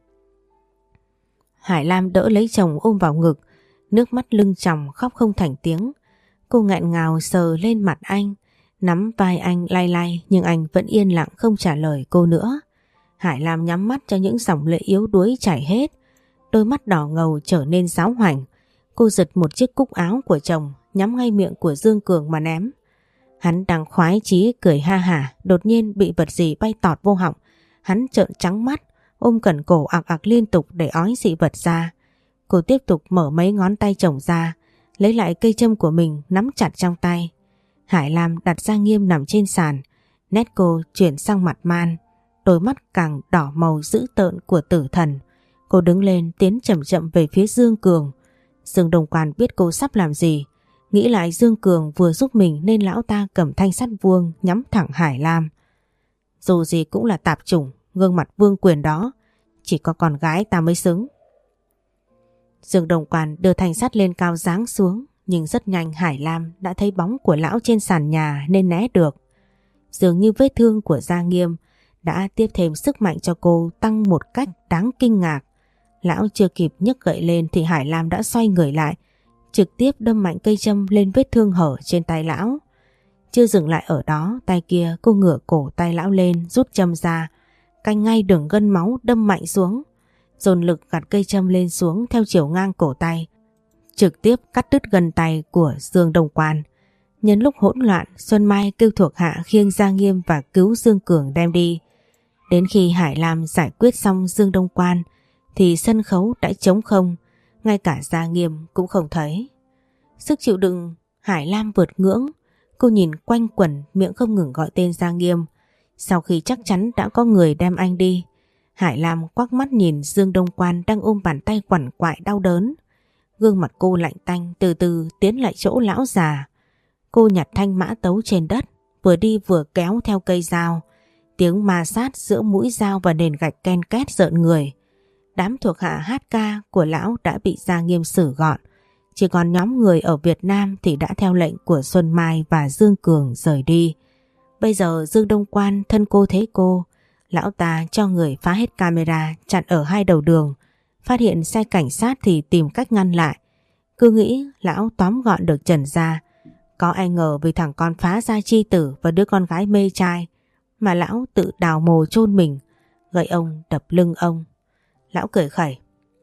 Hải Lam đỡ lấy chồng ôm vào ngực, nước mắt lưng tròng khóc không thành tiếng. Cô nghẹn ngào sờ lên mặt anh, nắm vai anh lay lay nhưng anh vẫn yên lặng không trả lời cô nữa. Hải Lam nhắm mắt cho những dòng lệ yếu đuối chảy hết, đôi mắt đỏ ngầu trở nên giáo hoành. Cô giật một chiếc cúc áo của chồng nhắm ngay miệng của Dương Cường mà ném. Hắn đang khoái chí cười ha hả, đột nhiên bị vật gì bay tọt vô họng. Hắn trợn trắng mắt, ôm cẩn cổ ạc ạc liên tục để ói dị vật ra. Cô tiếp tục mở mấy ngón tay chồng ra, lấy lại cây châm của mình nắm chặt trong tay. Hải Lam đặt Giang Nghiêm nằm trên sàn, nét cô chuyển sang mặt man, đôi mắt càng đỏ màu dữ tợn của tử thần. Cô đứng lên tiến chậm chậm về phía Dương Cường. Dương Đồng Quan biết cô sắp làm gì, nghĩ lại Dương Cường vừa giúp mình nên lão ta cầm thanh sắt vuông nhắm thẳng Hải Lam. Dù gì cũng là tạp chủng, gương mặt vương quyền đó, chỉ có con gái ta mới xứng. Dương Đồng Quan đưa thanh sắt lên cao giáng xuống, nhưng rất nhanh Hải Lam đã thấy bóng của lão trên sàn nhà nên né được. Dường như vết thương của Giang Nghiêm đã tiếp thêm sức mạnh cho cô tăng một cách đáng kinh ngạc. Lão chưa kịp nhấc gậy lên thì Hải Lam đã xoay người lại, trực tiếp đâm mạnh cây châm lên vết thương hở trên tay lão. Chưa dừng lại ở đó, tay kia cô ngửa cổ tay lão lên rút châm ra, canh ngay đường gân máu đâm mạnh xuống, dồn lực gạt cây châm lên xuống theo chiều ngang cổ tay, trực tiếp cắt đứt gân tay của Dương Đồng Quan. Nhân lúc hỗn loạn, Xuân Mai kêu thuộc hạ khiêng Giang Nghiêm và cứu Dương Cường đem đi. Đến khi Hải Lam giải quyết xong Dương Đông Quan thì sân khấu đã trống không, ngay cả Giang Nghiêm cũng không thấy. Sức chịu đựng Hải Lam vượt ngưỡng, cô nhìn quanh quẩn miệng không ngừng gọi tên Giang Nghiêm. Sau khi chắc chắn đã có người đem anh đi, Hải Lam quắc mắt nhìn Dương Đông Quan đang ôm bàn tay quằn quại đau đớn. Gương mặt cô lạnh tanh, từ từ tiến lại chỗ lão già. Cô nhặt thanh mã tấu trên đất, vừa đi vừa kéo theo cây dao. Tiếng ma sát giữa mũi dao và nền gạch ken két rợn người. Đám thuộc hạ hát ca của lão đã bị Giang Nghiêm xử gọn. Chỉ còn nhóm người ở Việt Nam thì đã theo lệnh của Xuân Mai và Dương Cường rời đi. Bây giờ Dương Đông Quan thân cô thế cô, lão ta cho người phá hết camera chặn ở hai đầu đường. Phát hiện xe cảnh sát thì tìm cách ngăn lại. Cứ nghĩ lão tóm gọn được Trần gia. Có ai ngờ vì thằng con phá gia chi tử và đứa con gái mê trai mà lão tự đào mồ chôn mình, gậy ông đập lưng ông. Lão cười khẩy.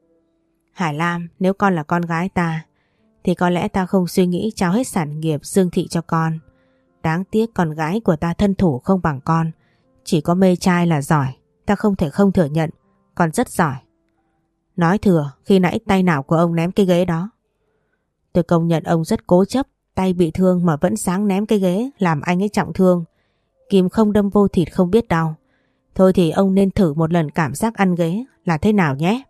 Hải Lam, nếu con là con gái ta thì có lẽ ta không suy nghĩ trao hết sản nghiệp Dương thị cho con. Đáng tiếc con gái của ta thân thủ không bằng con, chỉ có mê trai là giỏi. Ta không thể không thừa nhận, con rất giỏi. Nói thừa, khi nãy tay nào của ông ném cái ghế đó? Tôi công nhận ông rất cố chấp, tay bị thương mà vẫn sáng ném cái ghế làm anh ấy trọng thương. Kim không đâm vô thịt không biết đau. Thôi thì ông nên thử một lần cảm giác ăn ghế là thế nào nhé.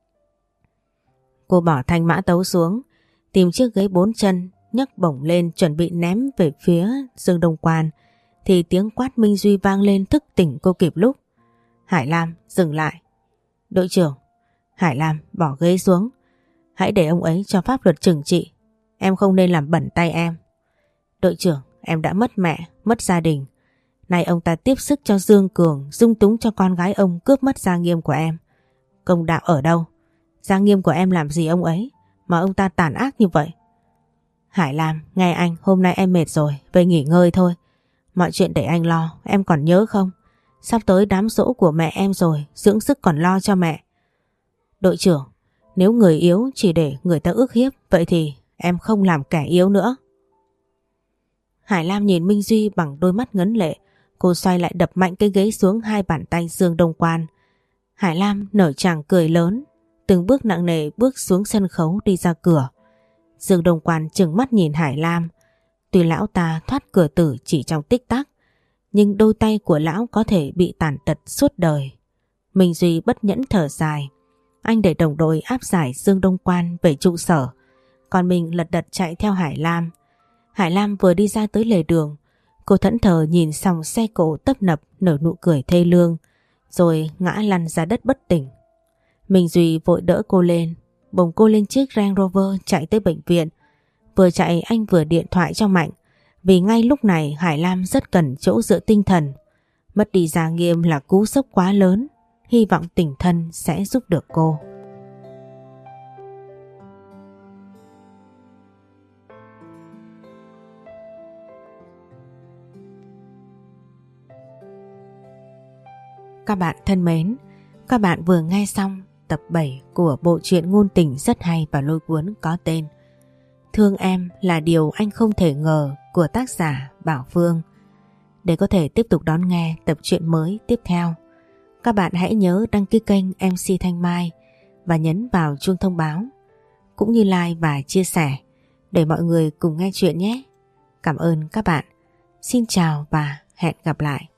Cô bỏ thanh mã tấu xuống, tìm chiếc ghế bốn chân, nhấc bổng lên chuẩn bị ném về phía Dương Đông Quan thì tiếng quát Minh Duy vang lên thức tỉnh cô kịp lúc. Hải Lam, dừng lại. Đội trưởng, Hải Lam bỏ ghế xuống. Hãy để ông ấy cho pháp luật trừng trị. Em không nên làm bẩn tay em. Đội trưởng, em đã mất mẹ, mất gia đình. Nay ông ta tiếp sức cho Dương Cường dung túng cho con gái ông cướp mất gia nghiêm của em. Công đạo ở đâu? Gia nghiêm của em làm gì ông ấy mà ông ta tàn ác như vậy? Hải Lam, nghe anh, hôm nay em mệt rồi, về nghỉ ngơi thôi. Mọi chuyện để anh lo, em còn nhớ không? Sắp tới đám giỗ của mẹ em rồi, dưỡng sức còn lo cho mẹ. Đội trưởng, nếu người yếu chỉ để người ta ức hiếp, vậy thì em không làm kẻ yếu nữa. Hải Lam nhìn Minh Duy bằng đôi mắt ngấn lệ. Cô xoay lại đập mạnh cái ghế xuống hai bàn tay Dương Đông Quan. Hải Lam nở tràng cười lớn, từng bước nặng nề bước xuống sân khấu đi ra cửa. Dương Đông Quan trừng mắt nhìn Hải Lam. Tuy lão ta thoát cửa tử chỉ trong tích tắc, nhưng đôi tay của lão có thể bị tàn tật suốt đời. Minh Duy bất nhẫn thở dài. Anh để đồng đội áp giải Dương Đông Quan về trụ sở, còn mình lật đật chạy theo Hải Lam. Hải Lam vừa đi ra tới lề đường, cô thẫn thờ nhìn xong xe cộ tấp nập nở nụ cười thê lương, rồi ngã lăn ra đất bất tỉnh. Minh Duy vội đỡ cô lên, bồng cô lên chiếc Range Rover chạy tới bệnh viện. Vừa chạy anh vừa điện thoại cho Mạnh, vì ngay lúc này Hải Lam rất cần chỗ dựa tinh thần. Mất đi gia nghiêm là cú sốc quá lớn, hy vọng tình thân sẽ giúp được cô. Các bạn thân mến, các bạn vừa nghe xong tập bảy của bộ truyện ngôn tình rất hay và lôi cuốn có tên Thương Em Là Điều Anh Không Thể Ngờ của tác giả Bảo Phương. Để có thể tiếp tục đón nghe tập truyện mới tiếp theo, các bạn hãy nhớ đăng ký kênh em xê Thanh Mai và nhấn vào chuông thông báo, cũng như like và chia sẻ để mọi người cùng nghe chuyện nhé. Cảm ơn các bạn. Xin chào và hẹn gặp lại.